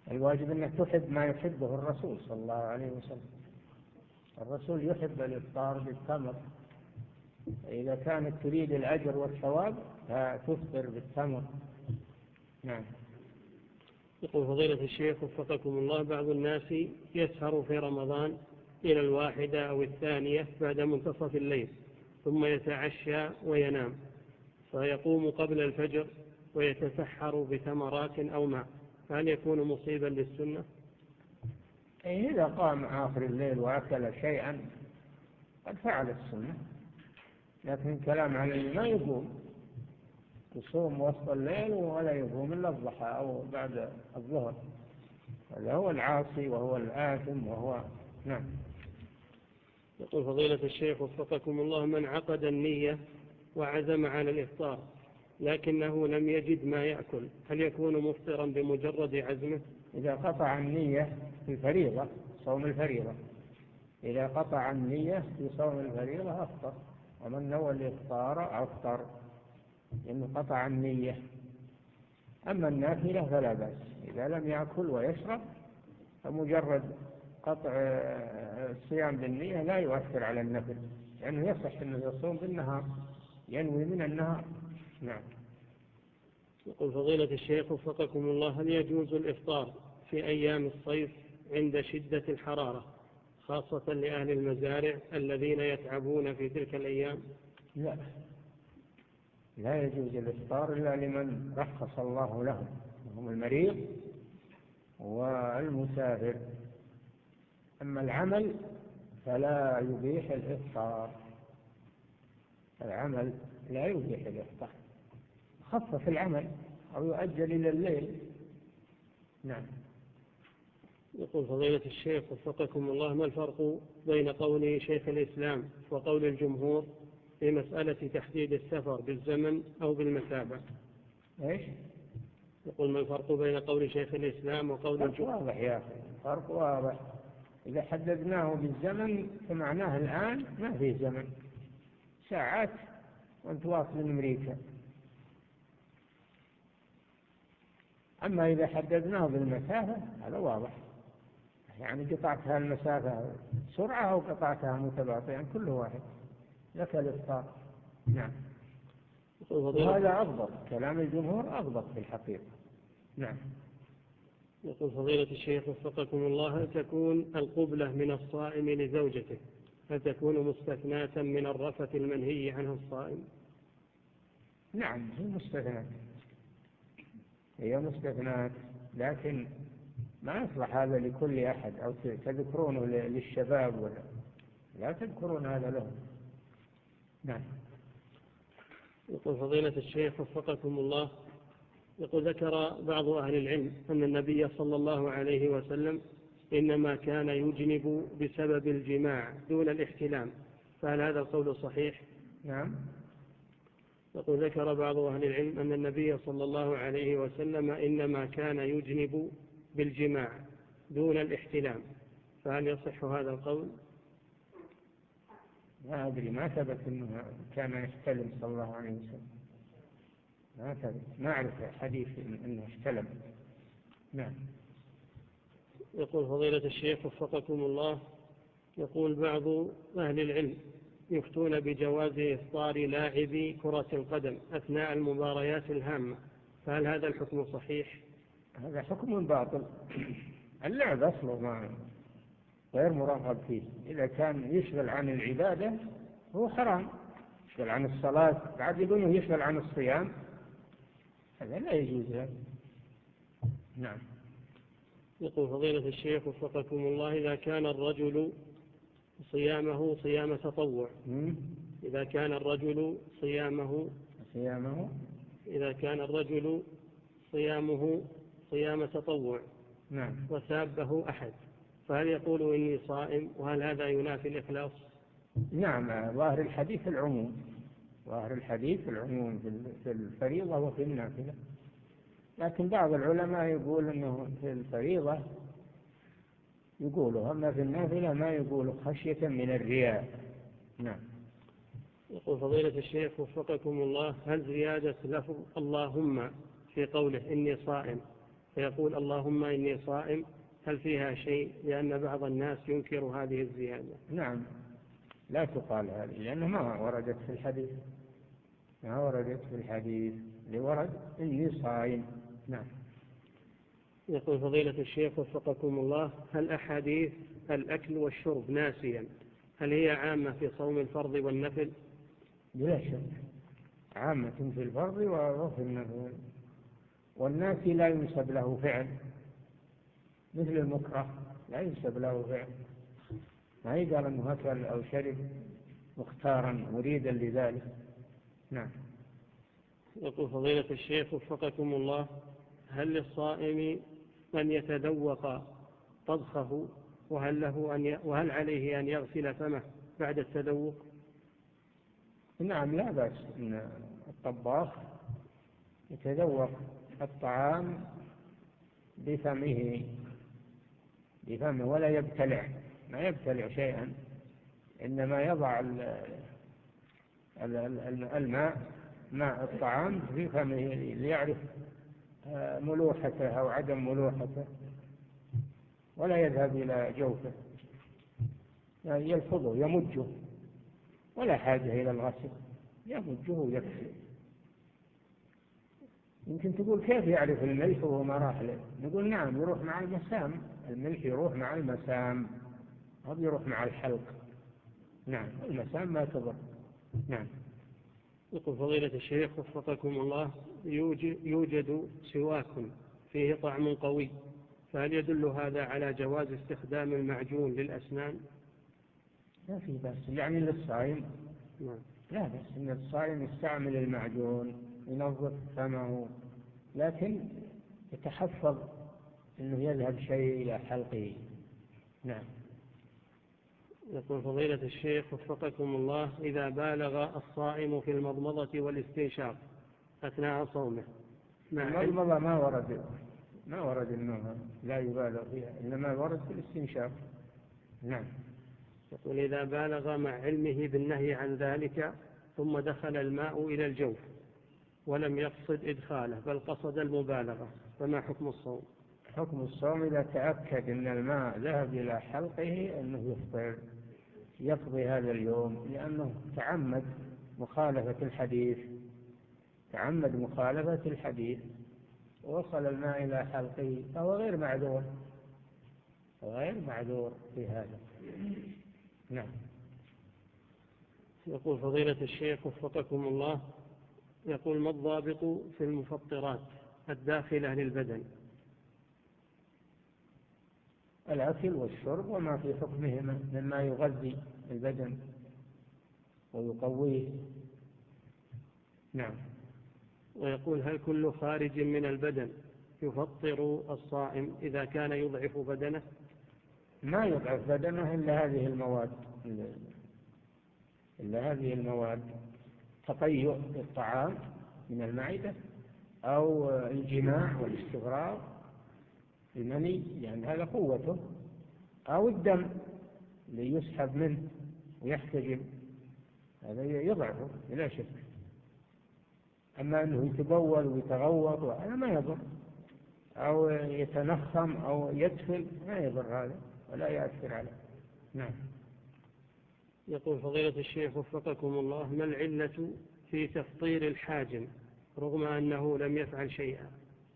الواجب أنك تحب ما يحبه الرسول صلى الله عليه وسلم. الرسول يحب الإفطار بالتمر، إذا كانت تريد الأجر والثواب فتفطر بالتمر. نعم. يقول فضيلة الشيخ وفقكم الله، بعض الناس يسهر في رمضان إلى الواحدة أو الثانية بعد منتصف الليل ثم يتعشى وينام، فيقوم قبل الفجر ويتسحر بتمرات أو ماء، فهل يكون مصيبا للسنة؟ إذا قام آخر الليل وأكل شيئا قد فعل السنة، لكن كلام عن اللي ما يقوم يصوم وسط الليل ولا يقوم إلا الضحى أو بعد الظهر، هذا هو العاصي وهو الآثم وهو. نعم. يقول فضيلة الشيخ وفقكم الله، من عقد النية وعزم على الإفطار لكنه لم يجد ما يأكل، هل يكون مفطرا بمجرد عزمه؟ إذا قطع النية في الفريضة، صوم الفريضة، إذا قطع النية في صوم الفريضة أفطر، ومن نوى الإفطار أفطر لأنه قطع النية. أما النافلة فلا بأس، إذا لم يأكل ويشرب فمجرد قطع الصيام بالنية لا يؤثر على النفل، لأنه يصح أنه يصوم بالنهار، ينوي من النهار. نعم. يقول فضيلة الشيخ وفقكم الله، هل يجوز الإفطار في أيام الصيف عند شدة الحرارة خاصة لأهل المزارع الذين يتعبون في تلك الأيام؟ لا، لا يجوز الإفطار إلا لمن رخص الله لهم، هم المريض والمسافر. أما العمل فلا يبيح الإفطار، العمل لا يبيح الإفطار، خفف العمل أو يؤجل إلى الليل. نعم. يقول فضيلة الشيخ وفقكم الله، ما الفرق بين قول شيخ الإسلام وقول الجمهور في مسألة تحديد السفر بالزمن أو بالمثابة؟ إيش؟ يقول ما الفرق بين قول شيخ الإسلام وقول الجمهور؟ واضح يا أخي، فرق واضح. إذا حددناه بالزمن فمعناه الآن ما في زمن، ساعات وانت واصل من أمريكا. أما إذا حددناه بالمسافة هذا واضح، يعني قطعتها المسافة سرعة أو قطعتها متباطئا يعني كل واحد لك الإفطار. نعم. وهذا أضبط، كلام الجمهور أضبط في الحقيقة. نعم. يقول فضيلة الشيخ وفقكم الله، هل تكون القبلة من الصائم لزوجته هل تكون مستثناة من الرفث المنهي عنه الصائم؟ نعم، هي مستثناة، هي مستثناة، لكن ما يصلح هذا لكل أحد، أو تذكرونه للشباب ولا لا تذكرون هذا لهم. نعم. يقول فضيلة الشيخ وفقكم الله، يقول ذكر بعض أهل العلم أن النبي صلى الله عليه وسلم إنما كان يجنب بسبب الجماع دون الاحتلام، فهل هذا القول صحيح؟ نعم. يقول ذكر بعض أهل العلم أن النبي صلى الله عليه وسلم إنما كان يجنب بالجماع دون الاحتلام، فهل يصح هذا القول؟ ما أدري، ما ثبت أنه كان يحتلم صلى الله عليه وسلم، ما ثبت، ما أعرف حديث أنه احتلم. نعم. يقول فضيلة الشيخ وفقكم الله، يقول بعض أهل العلم يفتون بجواز إفطار لاعبي كرة القدم أثناء المباريات الهامة، فهل هذا الحكم صحيح؟ هذا حكم باطل، اللعب أصله ما غير مرغب فيه، إذا كان يشغل عن العبادة هو حرام، يشغل عن الصلاة، بعد يقولوا يشغل عن الصيام، هذا لا يجوز هذا. نعم. يقول فضيلة الشيخ وفقكم الله، إذا كان الرجل صيامه صيام تطوع إذا كان الرجل صيامه صيامه إذا كان الرجل صيامه صيام تطوع نعم. وسابه أحد، فهل يقول إني صائم، وهل هذا ينافي الإخلاص؟ نعم، ظاهر الحديث العموم، ظاهر الحديث العموم في الفريضة وفي النافلة، لكن بعض العلماء يقول أنه في الفريضة يقولوا، أما في النافلة ما يقولوا خشية من الرياء. نعم. يقول فضيلة الشيخ وفقكم الله، هل زيادة لفظ اللهم في قوله إني صائم فيقول اللهم إني صائم، هل فيها شيء؟ لأن بعض الناس ينكر هذه الزيادة. نعم، لا تقال هذه لأنه ما وردت في الحديث، ما وردت في الحديث اللي ورد إني صائم. نعم. يقول فضيلة الشيخ وفقكم الله، هل أحاديث الأكل والشرب ناسيا هل هي عامة في صوم الفرض والنفل؟ بلا شك عامة في الفرض وفي النفل، والناسي لا ينسب له فعل، مثل المكره لا ينسب له فعل، ما يقال أنه أكل أو شرب مختارا مريدا لذلك. نعم. يقول فضيلة الشيخ وفقكم الله، هل للصائم أن يتذوق طبخه، وهل, له أن ي... وهل عليه أن يغسل فمه بعد التذوق؟ نعم، لا بأس أن الطباخ يتذوق الطعام بفمه بفمه ولا يبتلع، ما يبتلع شيئا، إنما يضع الماء ماء الطعام في فمه ليعرف ملوحته أو عدم ملوحته، ولا يذهب إلى جوفه، يعني يلفظه يمجه، ولا حاجة إلى الغسل، يمجه يكفي. يمكن تقول كيف يعرف الملح وهو ما راح له؟ نقول نعم، يروح مع المسام، الملح يروح مع المسام، هذا يروح مع الحلق. نعم، المسام ما تضر. نعم. يقول فضيلة الشيخ وفقكم الله، يوجد سواك فيه طعم قوي، فهل يدل هذا على جواز استخدام المعجون للأسنان؟ لا في بأس، يعني للصائم نعم. لا بأس إن الصائم يستعمل المعجون ينظف فمه، لكن يتحفظ إنه يذهب شيء إلى حلقه. نعم. يقول فضيلة الشيخ وفقكم الله، إذا بالغ الصائم في المضمضة والاستنشاق أثناء صومه، مع المضمضة ما ورد ما ورد إنه لا يبالغ فيها، إنما ورد في الاستنشاق. نعم. يقول إذا بالغ مع علمه بالنهي عن ذلك ثم دخل الماء إلى الجوف ولم يقصد إدخاله بل قصد المبالغة، فما حكم الصوم؟ حكم الصوم إذا تأكد أن الماء ذهب إلى حلقه أنه يفطر، يقضي هذا اليوم، لأنه تعمد مخالفة الحديث، تعمد مخالفة الحديث ووصل الماء إلى حلقه، فهو غير معذور، غير معذور في هذا. نعم. يقول فضيلة الشيخ وفقكم الله، يقول ما الضابط في المفطرات الداخلة للبدن؟ الأكل والشرب وما في حكمهما مما يغذي البدن ويقويه. نعم. ويقول هل كل خارج من البدن يفطر الصائم إذا كان يضعف بدنه؟ ما يضعف بدنه إلا هذه المواد، إلا هذه المواد، تطيع الطعام من المعدة أو الجماع والاستغراق المني، لأن يعني هذا قوته، أو الدم اللي يسحب منه ويحتجم، هذا يضعفه بلا شك. أما أنه يتبول ويتغوط وهذا ما يضر، أو يتنخم أو يدفل ما يضر هذا ولا يأثر عليه. نعم. يقول فضيلة الشيخ وفقكم الله، ما العلة في تفطير الحاجم رغم أنه لم يفعل شيئا؟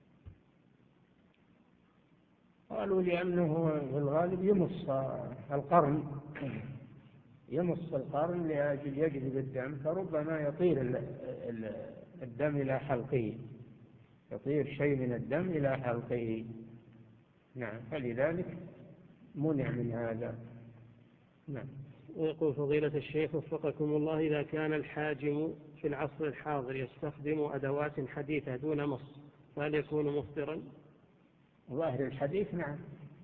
قالوا لأنه في الغالب يمص القرن، يمص القرن لأجل يجذب الدم، فربما يطير الدم إلى حلقه، يطير شيء من الدم إلى حلقه. نعم، فلذلك منع من هذا. نعم. ويقول فضيلة الشيخ وفقكم الله، إذا كان الحاجم في العصر الحاضر يستخدم أدوات حديثة دون مص، فهل يكون مفطرا؟ ظاهر الحديث نعم،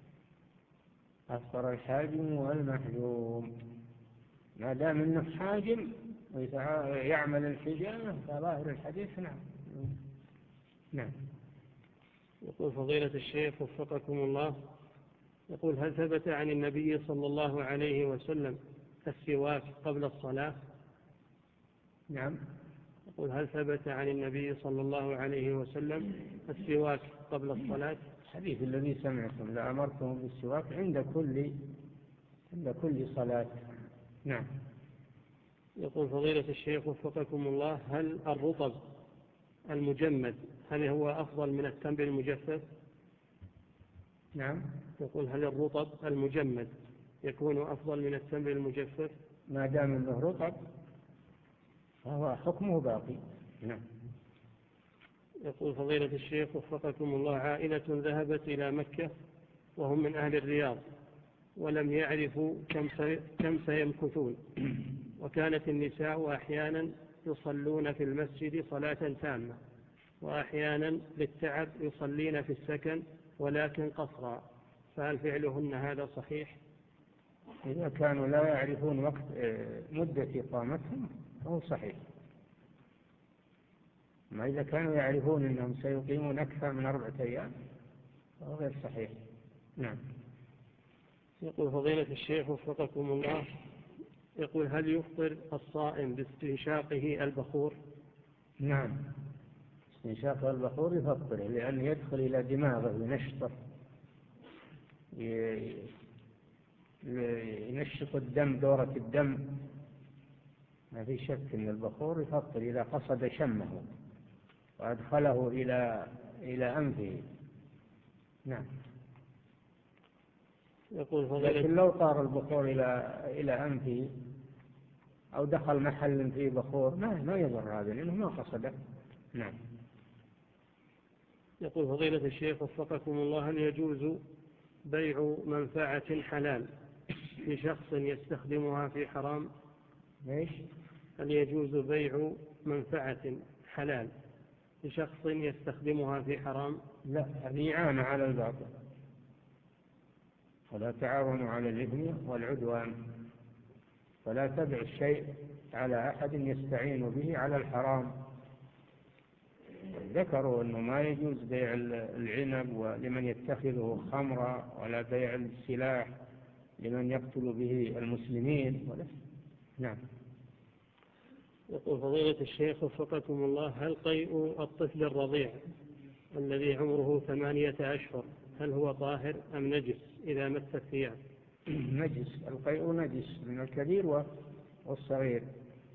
أفطر الحاجم والمحجوم، ما دام انه حاجم ويعمل الحجامة فظاهر الحديث نعم. نعم. يقول فضيلة الشيخ وفقكم الله، يقول هل ثبت عن النبي صلى الله عليه وسلم السواك قبل الصلاة؟ نعم. يقول هل ثبت عن النبي صلى الله عليه وسلم السواك قبل الصلاة؟ الحديث الذي سمعتم لأمرتم بالسواك عند كل عند كل صلاة. نعم. يقول فضيلة الشيخ وفقكم الله، هل الرطب المجمد هل هو أفضل من التمر المجفف؟ نعم. يقول هل الرطب المجمد يكون أفضل من التمر المجفف؟ ما دام انه رطب فهو حكمه باقي. نعم. يقول فضيلة الشيخ وفقكم الله، عائلة ذهبت إلى مكة وهم من أهل الرياض ولم يعرفوا كم كم سيمكثون، وكانت النساء أحيانا يصلون في المسجد صلاة تامة، وأحيانا للتعب يصلين في السكن ولكن قصرا، فهل فعلهن هذا صحيح؟ إذا كانوا لا يعرفون وقت مدة إقامتهم فهو صحيح. ما إذا كانوا يعرفون أنهم سيقيمون أكثر من أربعة أيام فهو غير صحيح. نعم. يقول فضيلة الشيخ وفقكم الله، يقول هل يفطر الصائم باستنشاقه البخور؟ نعم، استنشاق البخور يفطر، لأن يدخل إلى دماغه ينشطه، ينشط الدم، دورة الدم. ما في شك أن البخور يفطر إذا قصد شمه وأدخله إلى إلى أنفه. نعم. يقول فضيلة لكن لو طار البخور إلى إلى أنفه أو دخل محل فيه بخور ما ما يضر هذا لأنه ما قصده. نعم. يقول فضيلة الشيخ وفقكم الله، هل يجوز بيع منفعة حلال لشخص يستخدمها في حرام؟ ليش؟ هل يجوز بيع منفعة حلال لشخص يستخدمها في حرام؟ لا، هذه إعانة على الباطل، ولا تعاونوا على الإثم والعدوان، فلا تبع الشيء على أحد يستعين به على الحرام. ذكروا أنه ما يجوز بيع العنب ولمن يتخذه خمرا، ولا بيع السلاح لمن يقتل به المسلمين ولا. نعم. يقول فضيلة الشيخ وفقكم الله، هل قيء الطفل الرضيع الذي عمره ثمانية أشهر هل هو طاهر أم نجس إذا مس الثياب؟ نجس، القيء نجس من الكبير والصغير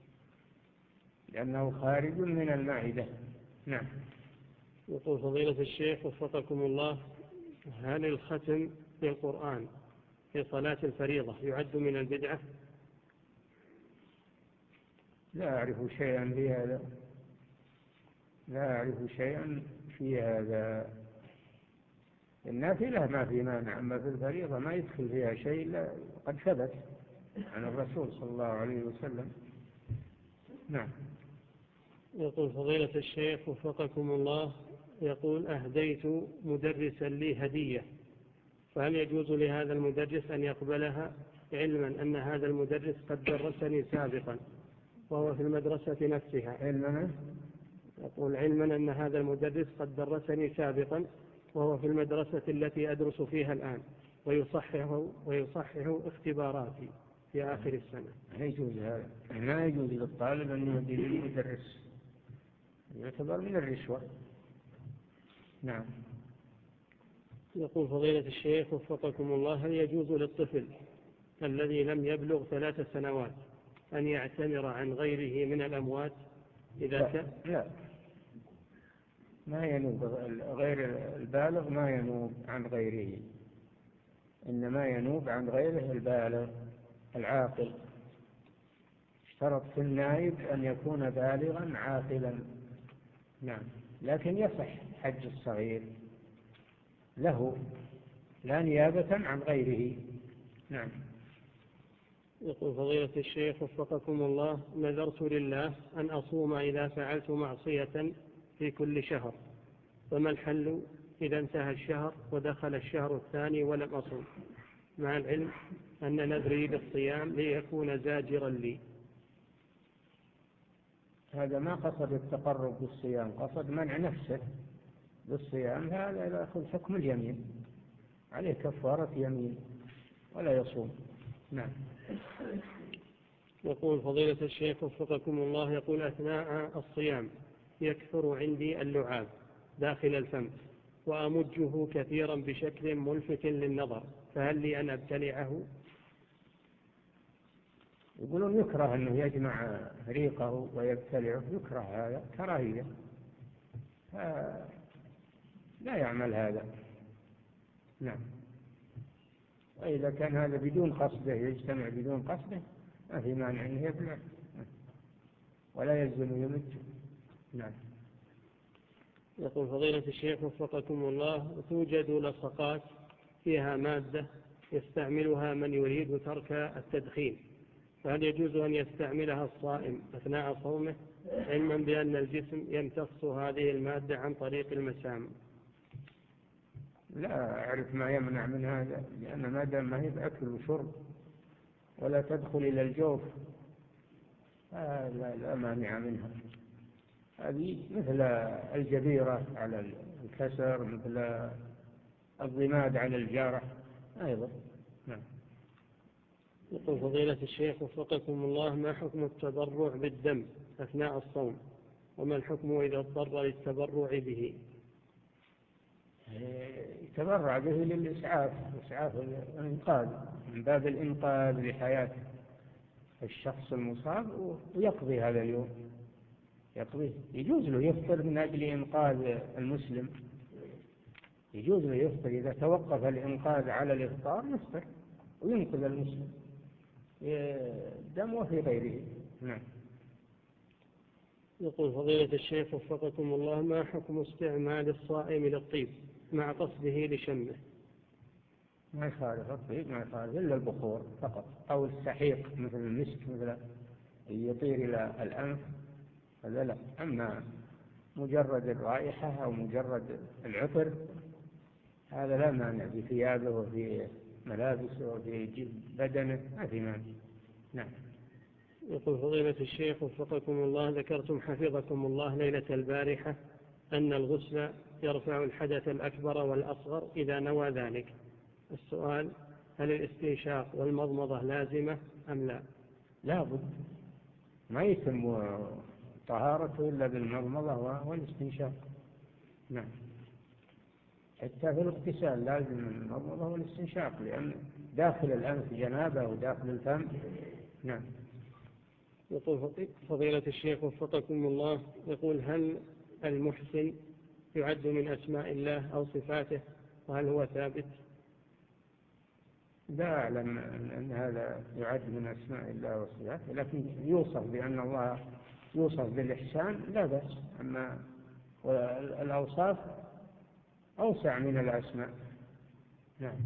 لأنه خارج من المعدة. نعم. يقول فضيلة الشيخ وفقكم الله، هل الختم بالقرآن في صلاة الفريضة يعد من البدعة؟ لا أعرف شيئا في هذا، لا أعرف شيئا في هذا. النافلة ما في مانع، أما في الفريضة ما يدخل فيها شيء قد ثبت عن الرسول صلى الله عليه وسلم. نعم. يقول فضيلة الشيخ وفقكم الله، يقول أهديت مدرسا لي هدية، فهل يجوز لهذا المدرس أن يقبلها علما أن هذا المدرس قد درسني سابقا وهو في المدرسة نفسها؟ علما يقول علما أن هذا المدرس قد درسني سابقا وهو في المدرسة التي أدرس فيها الآن ويصحح ويصحح اختباراتي في آخر السنة. لا يجوز هذا، لا يجوز للطالب أن يهدي للمدرس، يعتبر من الرشوة. نعم. يقول فضيلة الشيخ وفقكم الله، هل يجوز للطفل الذي لم يبلغ ثلاث سنوات أن يعتمر عن غيره من الأموات إذا لا. كان؟ لا، ما ينوب غير البالغ، ما ينوب عن غيره، إنما ينوب عن غيره البالغ العاقل. اشترط في النائب أن يكون بالغا عاقلا. نعم. لكن يصح حج الصغير له لا نيابة عن غيره. نعم. يقول فضيلة الشيخ وفقكم الله، نذرت لله أن أصوم إذا فعلت معصية في كل شهر، فما الحل إذا انتهى الشهر ودخل الشهر الثاني ولم أصوم، مع العلم أن نذري بالصيام ليكون زاجرا لي؟ هذا ما قصد التقرب بالصيام، قصد منع نفسه بالصيام، هذا يأخذ حكم اليمين، عليه كفارة يمين ولا يصوم. نعم. يقول فضيلة الشيخ وفقكم الله، يقول أثناء الصيام يكثر عندي اللعاب داخل الفم وأمجه كثيرا بشكل ملفت للنظر، فهل لي أن أبتلعه؟ يقولون يكره أنه يجمع ريقه ويبتلعه، يكره هذا كراهية، لا يعمل هذا. نعم. وإذا كان هذا بدون قصده، يجتمع بدون قصده، ما في مانع أنه يبلع ولا يلزم يمج. نعم. يقول فضيلة الشيخ وفقكم الله، توجد لصقات فيها مادة يستعملها من يريد ترك التدخين، فهل يجوز أن يستعملها الصائم أثناء صومه، علما بأن الجسم يمتص هذه المادة عن طريق المسام؟ لا أعرف ما يمنع من هذا، لأن ما دام ما هي بأكل وشرب ولا تدخل إلى الجوف لا, لا مانع منها. هذه مثل الجبيرة على الكسر، مثل الضماد على الجارح أيضا. نعم. يقول فضيلة الشيخ وفقكم الله، ما حكم التبرع بالدم أثناء الصوم، وما الحكم إذا اضطر للتبرع به؟ يتبرع به للإسعاف، إسعاف الإنقاذ، من باب الإنقاذ لحياة الشخص المصاب، ويقضي هذا اليوم، يقضيه. يجوز له يفطر من أجل إنقاذ المسلم، يجوز له يفطر إذا توقف الإنقاذ على الإفطار، يفطر وينقذ المسلم دم وفي غيره. نعم. يقول فضيلة الشيخ وفقكم الله، ما حكم استعمال الصائم للطيب مع قصده لشمه؟ ما يخالف الطيب، ما يخالف إلا البخور فقط، أو السحيق مثل المسك، مثل يطير إلى الأنف، هذا لا. أما مجرد الرائحة أو مجرد العطر هذا لا مانع، في ثيابه وفي ملابسه وفي بدنه ما في مانع. نعم. يقول فضيلة الشيخ وفقكم الله، ذكرتم حفظكم الله ليلة البارحة أن الغسل يرفع الحدث الأكبر والأصغر إذا نوى ذلك. السؤال: هل الاستنشاق والمضمضة لازمة أم لا؟ لا بد، ما يتم طهارته إلا بالمضمضة والاستنشاق. نعم. حتى في الاغتسال لازم المضمضة والاستنشاق، لأن داخل الأنف جنابة وداخل الفم. نعم. يقول فضيلة الشيخ وفقكم الله، يقول هل المحسن يعد من أسماء الله أو صفاته، وهل هو ثابت؟ لا أعلم أن هذا يعد من أسماء الله وصفاته، لكن يوصف بأن الله يوصف بالإحسان لا بأس. أما الأوصاف أوسع من الأسماء. نعم.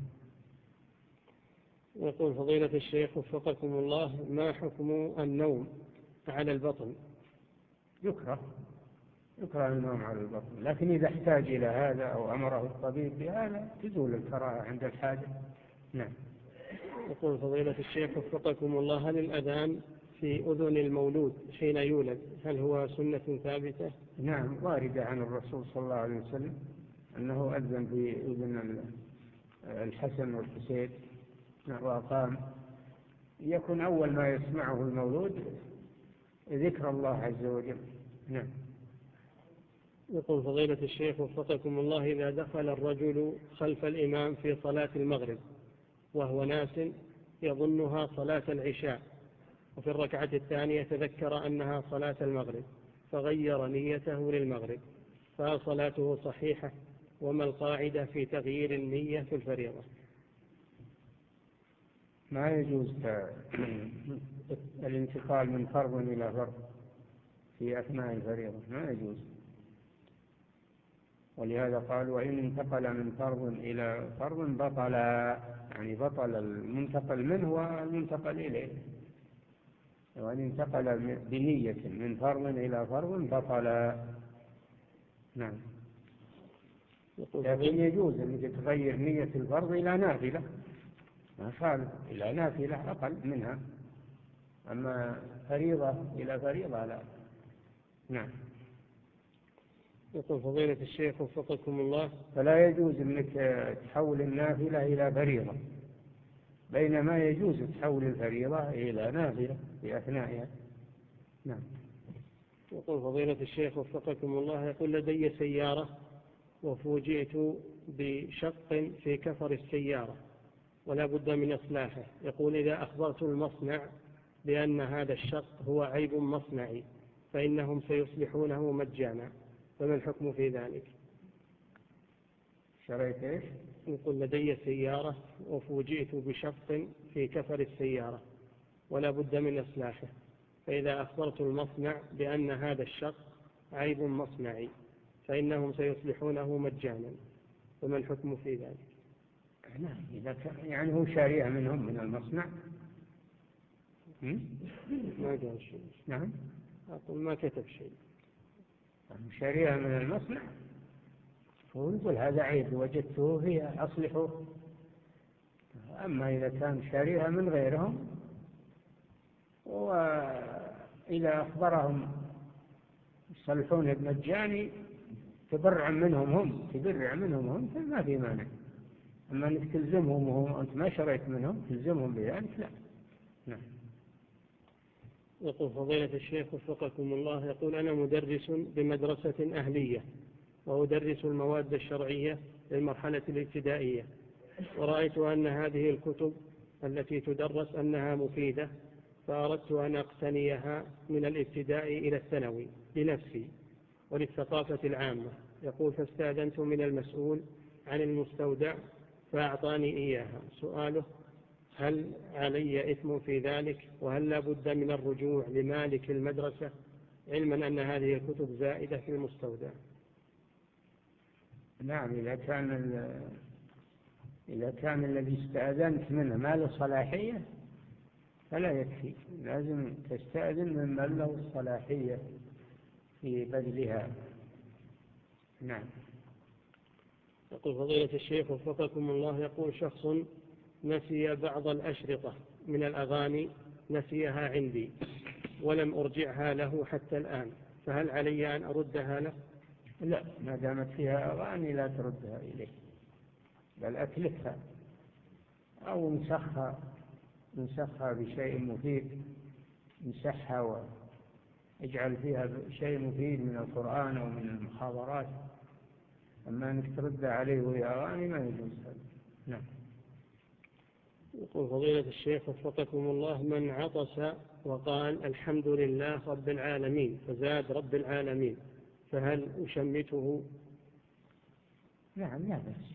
يقول فضيلة الشيخ وفقكم الله، ما حكم النوم على البطن؟ يكره يكره النوم على البطن، لكن إذا احتاج إلى هذا أو أمره الطبيب بهذا تزول الكراهة عند الحاجة. نعم. يقول فضيلة الشيخ وفقكم الله، هل الأذان في أذن المولود حين يولد هل هو سنة ثابتة؟ نعم، واردة عن الرسول صلى الله عليه وسلم أنه أذن في أذن الحسن والحسين وأقام، يكون أول ما يسمعه المولود ذكر الله عز وجل. نعم. يقول فضيلة الشيخ وفقكم الله، إذا دخل الرجل خلف الإمام في صلاة المغرب وهو ناس يظنها صلاة العشاء، وفي الركعة الثانية تذكر أنها صلاة المغرب فغير نيته للمغرب، فهل صلاته صحيحة؟ وما القاعدة في تغيير النية في الفريضة؟ ما يجوز الانتقال من فرض إلى فرض في أثناء الفريضة، ما يجوز. ولهذا قال: وإن انتقل من فرض إلى فرض بطل، يعني بطل المنتقل منه والمنتقل إليه. وإن انتقل بنية من فرض إلى فرض بطل. نعم. لكن يجوز أن تغير نية الفرض إلى نافلة، ما خالف، إلى نافلة أقل منها، أما فريضة إلى فريضة لا. نعم. يقول فضيلة الشيخ وفقكم الله، فلا يجوز أنك تحول النافلة إلى فريضة، بينما يجوز تحول الفريضة إلى نافلة في أثنائها. نعم. يقول فضيلة الشيخ وفقكم الله، يقول لدي سيارة وفوجئت بشق في كفر السيارة ولا بد من إصلاحه. يقول إذا أخبرت المصنع بأن هذا الشق هو عيب مصنعي فإنهم سيصلحونه مجانا، فما الحكم في ذلك؟ شريت إيش؟ يقول لدي سيارة وفوجئت بشق في كفر السيارة ولا بد من إصلاحه، فإذا أخبرت المصنع بأن هذا الشق عيب مصنعي فإنهم سيصلحونه مجانا، فما الحكم في ذلك؟ نعم، إذا كان يعني هو شاريها منهم من المصنع. ما قال شيء. نعم، أقول ما كتب شيء. شاريها من المصنع ونقول هذا عيب وجدته هي أصلحه. أما إذا كان شاريها من غيرهم وإذا أخبرهم يصلحونه بمجاني تبرع منهم هم تبرع منهم هم فما في مانع. أما أنك تلزمهم وهم أنت ما شريت منهم تلزمهم بذلك لا. نعم. يقول فضيلة الشيخ وفقكم الله، يقول أنا مدرس بمدرسة أهلية وأدرس المواد الشرعية للمرحلة الابتدائية، ورأيت أن هذه الكتب التي تدرس أنها مفيدة فأردت أن أقتنيها من الابتداء إلى الثانوي لنفسي وللثقافة العامة. يقول فاستأذنت من المسؤول عن المستودع فأعطاني إياها. سؤاله هل علي إثم في ذلك، وهل لا بد من الرجوع لمالك المدرسة علما أن هذه الكتب زائدة في المستودع؟ نعم، إذا كان إذا كان الذي استأذنت منه ما له صلاحية فلا يكفي، لازم تستأذن من من له الصلاحية في بذلها. نعم. يقول فضيلة الشيخ وفقكم الله، يقول شخص نسي بعض الأشرطة من الأغاني نسيها عندي ولم أرجعها له حتى الآن، فهل علي أن أردها له؟ لا، ما دامت فيها أغاني لا تردها إليه، بل أتلفها أو انسخها انسخها بشيء مفيد، انسخها واجعل فيها شيء مفيد من القرآن أو من المحاضرات. أما أنك تردها عليه وهي أغاني ما يجوز هذا. نعم. يقول فضيلة الشيخ وفقكم الله، من عطس وقال الحمد لله رب العالمين فزاد رب العالمين فهل أشمته؟ نعم، لا بأس.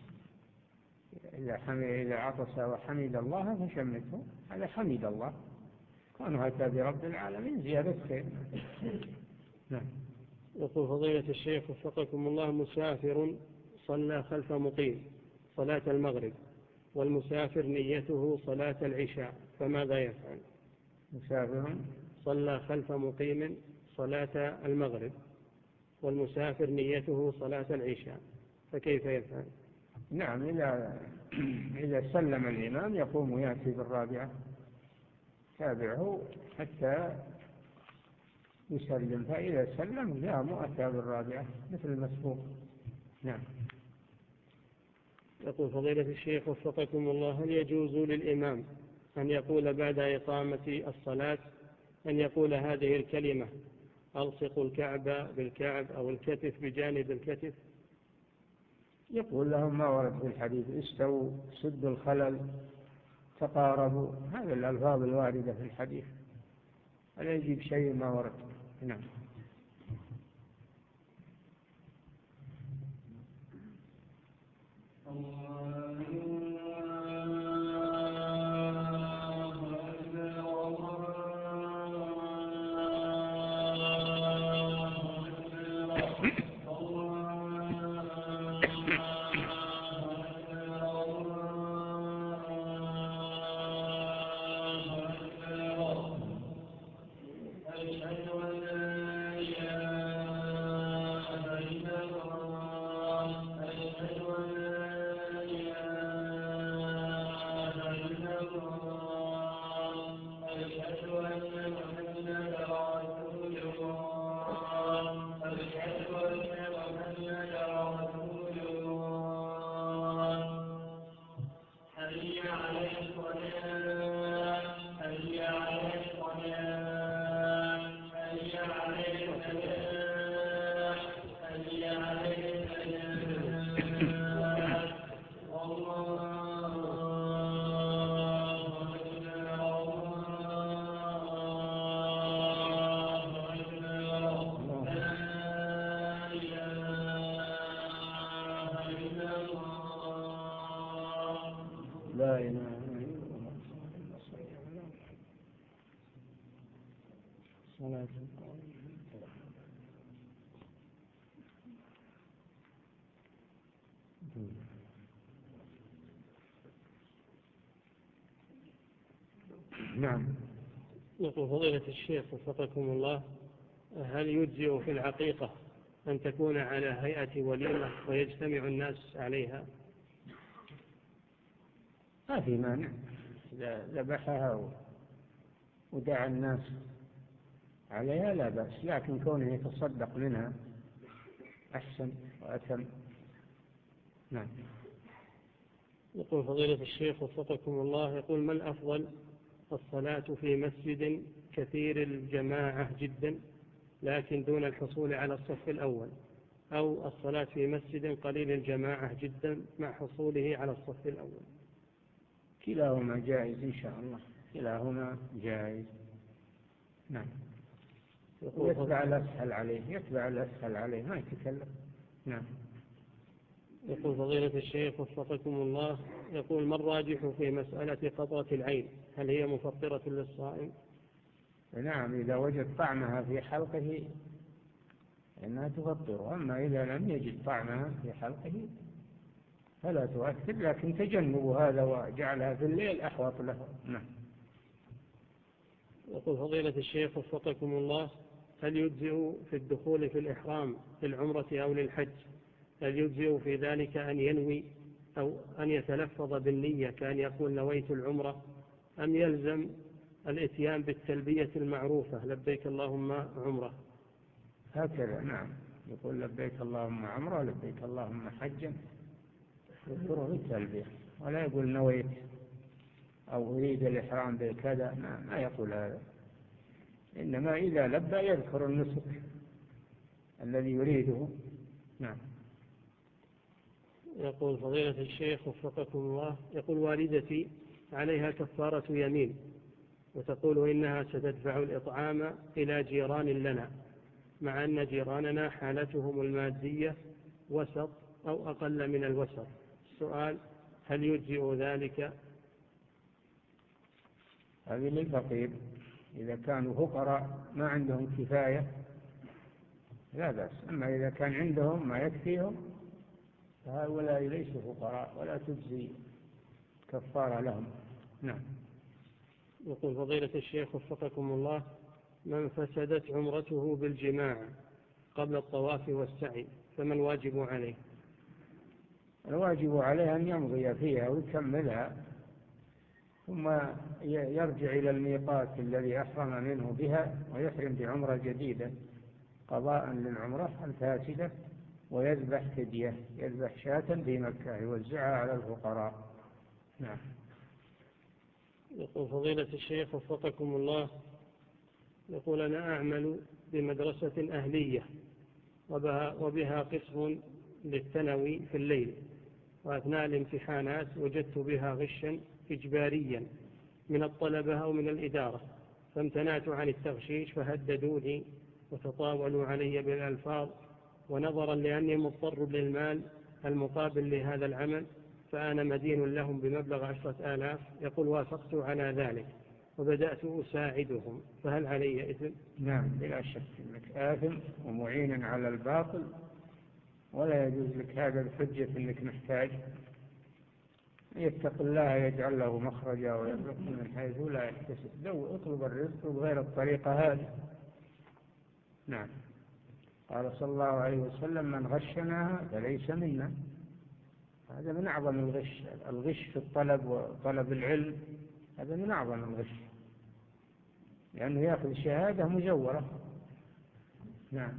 إذا عطس وحمد الله فشمته، هذا حمد الله، كانوا هكذا برب العالمين زيادة خير. نعم. يقول فضيلة الشيخ وفقكم الله، مسافر صلى خلف مقيم صلاة المغرب والمسافر نيته صلاة العشاء فماذا يفعل؟ مسافر صلى خلف مقيم صلاة المغرب والمسافر نيته صلاة العشاء فكيف يفعل؟ نعم، إذا إذا سلم الإمام يقوم ويأتي بالرابعة تابعه حتى يسلم، فإذا سلم لا مؤتى بالرابعة مثل المسبوق. نعم. يقول فضيلة الشيخ وفقكم الله، هل يجوز للإمام أن يقول بعد إقامة الصلاة أن يقول هذه الكلمة ألصق الكعب بالكعب أو الكتف بجانب الكتف؟ يقول لهم ما ورد في الحديث استووا سدوا الخلل تقاربوا، هذه الألفاظ الواردة في الحديث، ولا يجيب شيء ما ورد. نعم. لا إله إلا الله. صلاة نعم. يقول فضيلة الشيخ وفقكم الله، هل يجزئ في العقيقة أن تكون على هيئة وليمة ويجتمع الناس عليها؟ ما في مانع إذا ذبحها ودعا الناس عليها لا بأس، لكن كونه يتصدق منها أحسن وأتم. نعم. يقول فضيلة الشيخ وفقكم الله، يقول ما الأفضل، الصلاة في مسجد كثير الجماعة جدا لكن دون الحصول على الصف الأول، أو الصلاة في مسجد قليل الجماعة جدا مع حصوله على الصف الأول؟ كلاهما جائز إن شاء الله، كلاهما جائز. نعم. يتبع الأسهل عليه، يتبع الأسهل عليه ما يتكلم. نعم. يقول فضيلة الشيخ وفقكم الله، يقول ما الراجح في مسألة قطرة العين، هل هي مفطرة للصائم؟ نعم، إذا وجد طعمها في حلقه إنها تفطر، أما إذا لم يجد طعمها في حلقه فلا تؤثر، لكن تجنب هذا وجعلها في الليل أحوط له. نعم. يقول فضيلة الشيخ وفقكم الله، هل يجزئ في الدخول في الإحرام للعمرة أو للحج، هل يجزئ في ذلك أن ينوي أو أن يتلفظ بالنية كأن يقول نويت العمرة، أم يلزم الإتيان بالتلبية المعروفة لبيك اللهم عمرة؟ هكذا. نعم، يقول لبيك اللهم عمرة لبيك اللهم حجا، يذكره بالتلبية ولا يقول نويت أو أريد الإحرام بكذا، ما يقول هذا، إنما إذا لبى يذكر النسك الذي يريده. نعم. يقول فضيلة الشيخ وفقكم الله، يقول والدتي عليها كفارة يمين وتقول إنها ستدفع الإطعام إلى جيران لنا، مع أن جيراننا حالتهم المادية وسط أو أقل من الوسط. السؤال، هل يجزئ ذلك؟ هذه للفقير، إذا كانوا فقراء ما عندهم كفاية لا بأس، أما إذا كان عندهم ما يكفيهم فهؤلاء ليسوا فقراء ولا تجزي كفارة لهم. نعم. يقول فضيلة الشيخ وفقكم الله، من فسدت عمرته بالجماع قبل الطواف والسعي فما الواجب عليه؟ الواجب عليه أن يمضي فيها ويكملها، ثم يرجع إلى الميقات الذي أحرم منه بها ويحرم بعمرة جديدة قضاء للعمرة الفاسدة، ويذبح فدية، يذبح شاة في مكة يوزعها على الفقراء. نعم. يقول فضيلة الشيخ وفقكم الله، يقول أنا أعمل بمدرسة أهلية وبها, وبها قسم للثانوي في الليل، وأثناء الامتحانات وجدت بها غشا إجباريا من الطلبة أو من الإدارة، فامتنعت عن التغشيش فهددوني وتطاولوا علي بالألفاظ، ونظرا لأني مضطر للمال المقابل لهذا العمل فأنا مدين لهم بمبلغ عشرة آلاف، يقول وافقت على ذلك وبدأت أساعدهم، فهل علي إثم؟ نعم، بلا شك أنك آثم ومعين على الباطل، ولا يجوز لك هذا الحجة أنك محتاج. يتق الله يجعل له مخرجا ويرزقه من حيث لا يحتسب، لو اطلب الرزق بغير الطريقة هذه. نعم. قال صلى الله عليه وسلم من غشنا فليس منا. هذا من أعظم الغش، الغش في الطلب وطلب العلم هذا من أعظم الغش، لأنه يأخذ شهادة مزورة. نعم.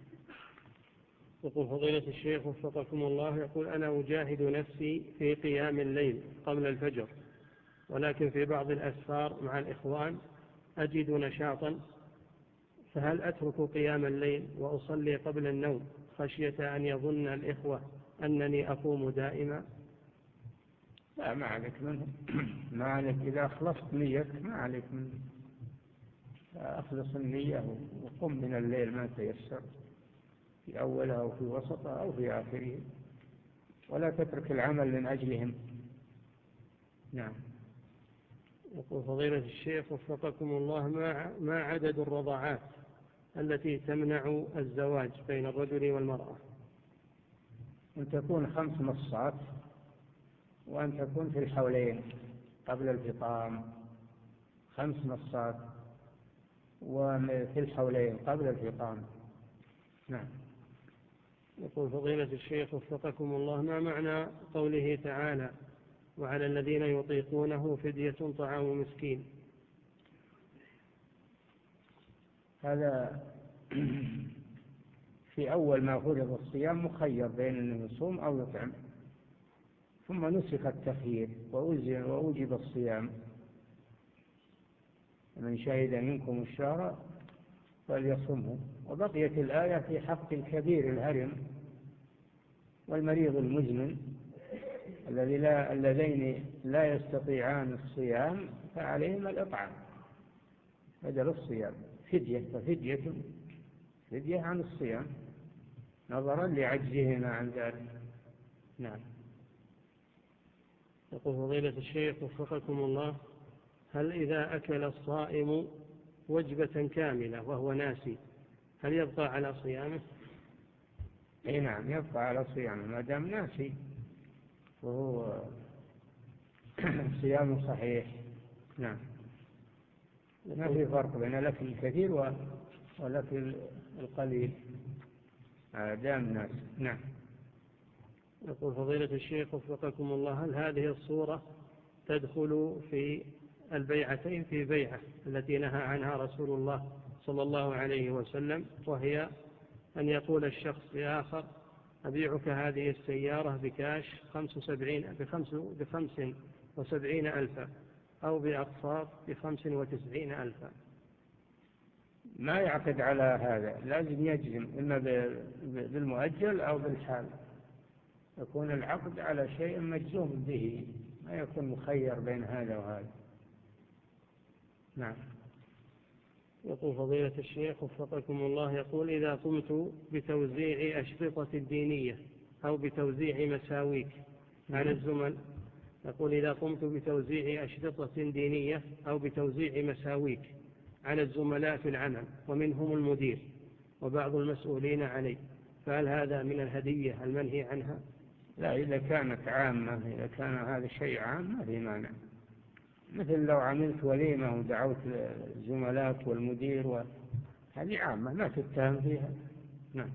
يقول فضيلة الشيخ وفقكم الله، يقول أنا أجاهد نفسي في قيام الليل قبل الفجر، ولكن في بعض الأسفار مع الإخوان أجد نشاطا، فهل أترك قيام الليل وأصلي قبل النوم خشية أن يظن الإخوة أنني أقوم دائما؟ لا، ما عليك منه، ما عليك إذا أخلصت نيتك ما عليك منه، أخلص النية وقم من الليل ما تيسر في أولها أو في وسطها أو في آخره، ولا تترك العمل من أجلهم. نعم. يقول فضيلة الشيخ وفقكم الله، ما ما عدد الرضاعات التي تمنع الزواج بين الرجل والمرأة؟ أن تكون خمس مصات، وأن تكون في الحولين قبل الفطام، خمس مصات وفي الحولين قبل الفطام. نعم. يقول فضيلة الشيخ وفقكم الله، ما معنى قوله تعالى وعلى الذين يطيقونه فدية طعام مسكين؟ هذا في أول ما فرض الصيام مخير بين أنه يصوم أو يطعم، ثم نسخ التخيير وأوجب الصيام. من شهد منكم الشهر فليصمه. وبقيت الآية في حق الكبير الهرم والمريض المزمن الذي لا اللذين لا يستطيعان الصيام فعليهم الإطعام بدل الصيام، فدية، ففدية فدية عن الصيام نظرا لعجزهما عن ذلك. نعم. يقول فضيلة الشيخ وفقكم الله، هل إذا أكل الصائم وجبة كاملة وهو ناسي هل يبقى على صيامه؟ اي نعم، يبقى على صيامه ما دام ناسي، وهو صيامه صحيح. نعم. ما في فرق بين الأكل الكثير والأكل القليل على دام ناسي. نعم. يقول فضيلة الشيخ وفقكم الله، هل هذه الصورة تدخل في البيعتين في بيعة التي نهى عنها رسول الله صلى الله عليه وسلم، وهي أن يقول الشخص لآخر أبيعك هذه السيارة بكاش خمس وسبعين بخمس, بخمس وسبعين ألفا أو بأقساط بخمس وتسعين ألفا؟ ما يعقد على هذا، لازم يجزم إما بالمؤجل أو بالحال، يكون العقد على شيء مجزوم به، ما يكون مخير بين هذا وهذا. نعم. يقول فضيلة الشيخ وفقكم الله، يقول إذا قمت بتوزيع أشرطة الدينية أو بتوزيع مساويك على الزملاء يقول إذا قمت بتوزيع أشرطة دينية أو بتوزيع مساويك على الزملاء في العمل ومنهم المدير وبعض المسؤولين عليه، فهل هذا من الهدية المنهي عنها؟ لا، إذا كانت عامة، إذا كان هذا الشيء عام ما في مانع، مثل لو عملت وليمة ودعوت الزملاء والمدير وهذه عامة ما تتهم فيها. نعم.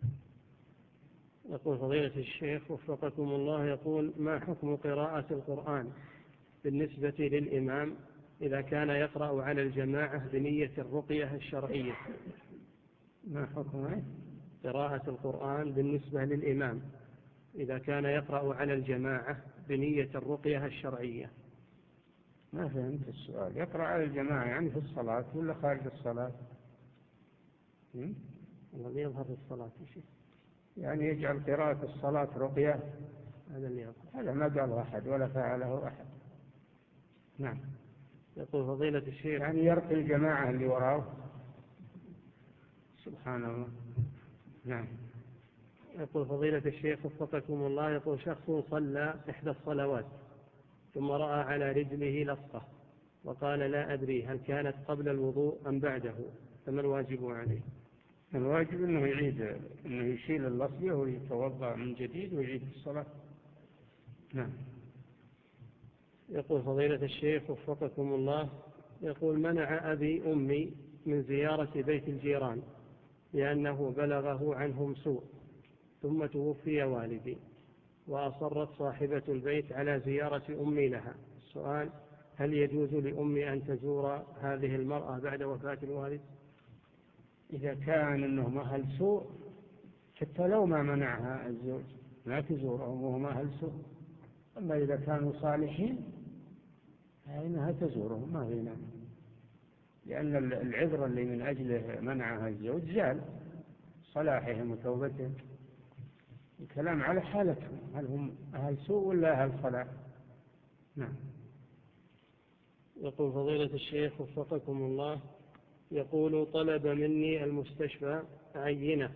يقول فضيلة الشيخ وفقكم الله، يقول ما حكم قراءة القرآن بالنسبة للإمام إذا كان يقرأ على الجماعة بنية الرقية الشرعية؟ ما حكم قراءة القرآن بالنسبة للإمام إذا كان يقرأ على الجماعة بنية الرقية الشرعية؟ ما فهمت السؤال. يقرأ على الجماعة يعني في الصلاة ولا خارج الصلاة؟ والله يظهر في الصلاة شيء، يعني يجعل قراءة الصلاة رقية، هذا اللي يظهر. هذا ما قاله أحد ولا فعله أحد. نعم. يقول فضيلة الشيخ يعني يرقي الجماعة اللي وراه. سبحان الله. نعم. يقول فضيلة الشيخ وفقكم الله، يقول شخص صلى إحدى الصلوات ثم رأى على رجله لصقة وقال لا أدري هل كانت قبل الوضوء أم بعده، فما الواجب عليه؟ الواجب أنه يعيد، أنه يشيل اللصقة ويتوضأ من جديد ويعيد الصلاة. نعم. يقول فضيلة الشيخ وفقكم الله، يقول منع أبي أمي من زيارة بيت الجيران لأنه بلغه عنهم سوء، ثم توفي والدي وأصرت صاحبة البيت على زيارة أمي لها. السؤال: هل يجوز لأمي أن تزور هذه المرأة بعد وفاة الوالد؟ إذا كان أنهم أهل سوء حتى لو ما منعها الزوج لا تزورهم وهم أهل سوء، أما إذا كانوا صالحين فإنها تزورهم ما فينا، لأن العذر اللي من أجله منعها الزوج زال، صلاحهم وتوبتهم. الكلام على حالتهم، هل هم أهل سوء ولا أهل صلاح. نعم. يقول فضيلة الشيخ وفقكم الله، يقول طلب مني المستشفى عينة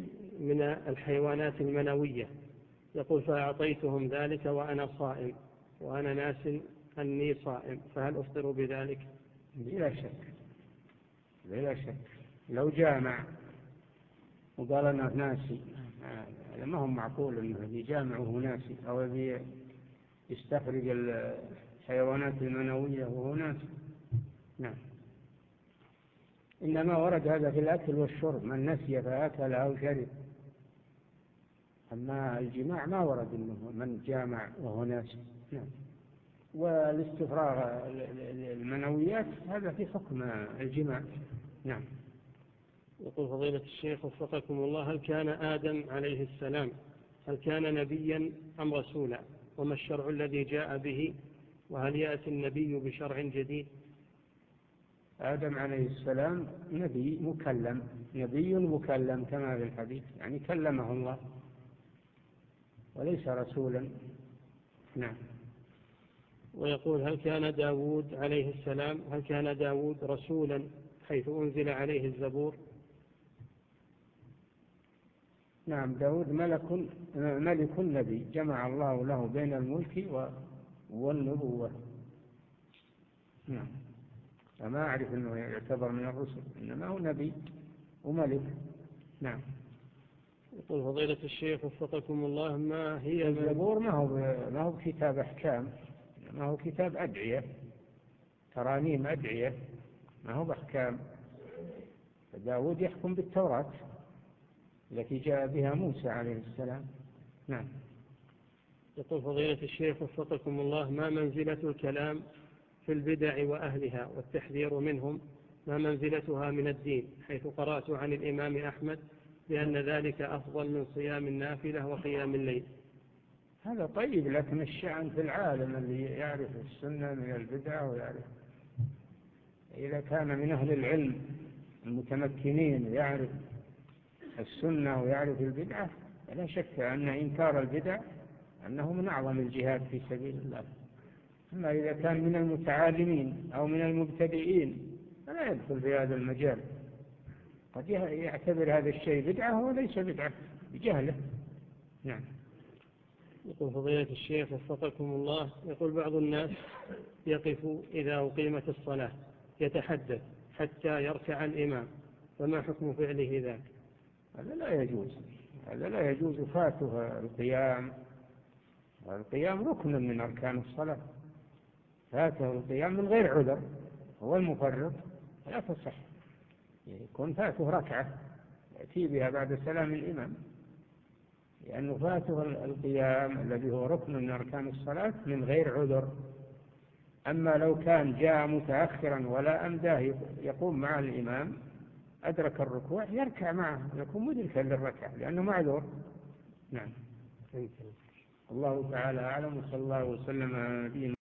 من الحيوانات المنوية، يقول فأعطيتهم ذلك وأنا صائم، وأنا ناس أني صائم فهل أفطر بذلك؟ بلا شك بلا شك. لو جامع وقال أنا ناسي، هذا ما هو معقول أنه يجامع وهو ناسي، أو يستخرج الحيوانات المنوية وهو ناسي. نعم. إنما ورد هذا في الأكل والشرب، من نسي فأكل أو شرب. أما الجماع ما ورد أنه من جامع وهو ناسي. نعم. والاستفراغ المنويات هذا في حكم الجماع. نعم. يقول فضيلة الشيخ وفقكم الله، هل كان آدم عليه السلام هل كان نبيا أم رسولا؟ وما الشرع الذي جاء به؟ وهل يأتي النبي بشرع جديد؟ آدم عليه السلام نبي مكلم، نبي مكلم كما في الحديث، يعني كلمه الله وليس رسولا. نعم. ويقول هل كان داود عليه السلام هل كان داود رسولا حيث أنزل عليه الزبور؟ نعم، داود ملك ملك نبي، جمع الله له بين الملك والنبوة. نعم. فما أعرف أنه يعتبر من الرسل، إنما هو نبي وملك. نعم. يقول فضيلة الشيخ وفقكم الله، ما هي الزبور ما هو ما هو كتاب أحكام، ما هو كتاب أدعية، ترانيم أدعية، ما هو بأحكام. داود يحكم بالتوراة التي جاء بها موسى عليه السلام. نعم. يقول فضيلة الشيخ وفقكم الله، ما منزلة الكلام في البدع وأهلها والتحذير منهم؟ ما منزلتها من الدين؟ حيث قرأت عن الإمام أحمد بأن ذلك أفضل من صيام النافلة وقيام الليل. هذا طيب، لكن الشأن في العالم اللي يعرف السنة من البدع ويعرف، إذا كان من أهل العلم المتمكنين يعرف السنة ويعرف البدعة، لا شك أن إنكار البدع أنه من أعظم الجهاد في سبيل الله. أما إذا كان من المتعالمين أو من المبتدئين فلا يدخل في هذا المجال، قد يعتبر هذا الشيء بدعة وليس بدعة بجهله. نعم. يقول فضيلة الشيخ وفقكم الله، يقول بعض الناس يقف إذا أقيمت الصلاة يتحدث حتى يركع الإمام، فما حكم فعله ذاك؟ هذا لا يجوز، هذا لا يجوز، فاته القيام، القيام ركن من أركان الصلاة، فاته القيام من غير عذر، هو المفرط لا تصح، يكون فاته ركعة يأتي بها بعد سلام الإمام، لأنه فاته القيام الذي هو ركن من أركان الصلاة من غير عذر. أما لو كان جاء متأخرا ولا أمداه يقوم مع الإمام، أدرك الركوع يركع معه، يكون مدركا للركعة لأنه معذور. نعم. الله تعالى أعلم، وصلى الله وسلم على نبينا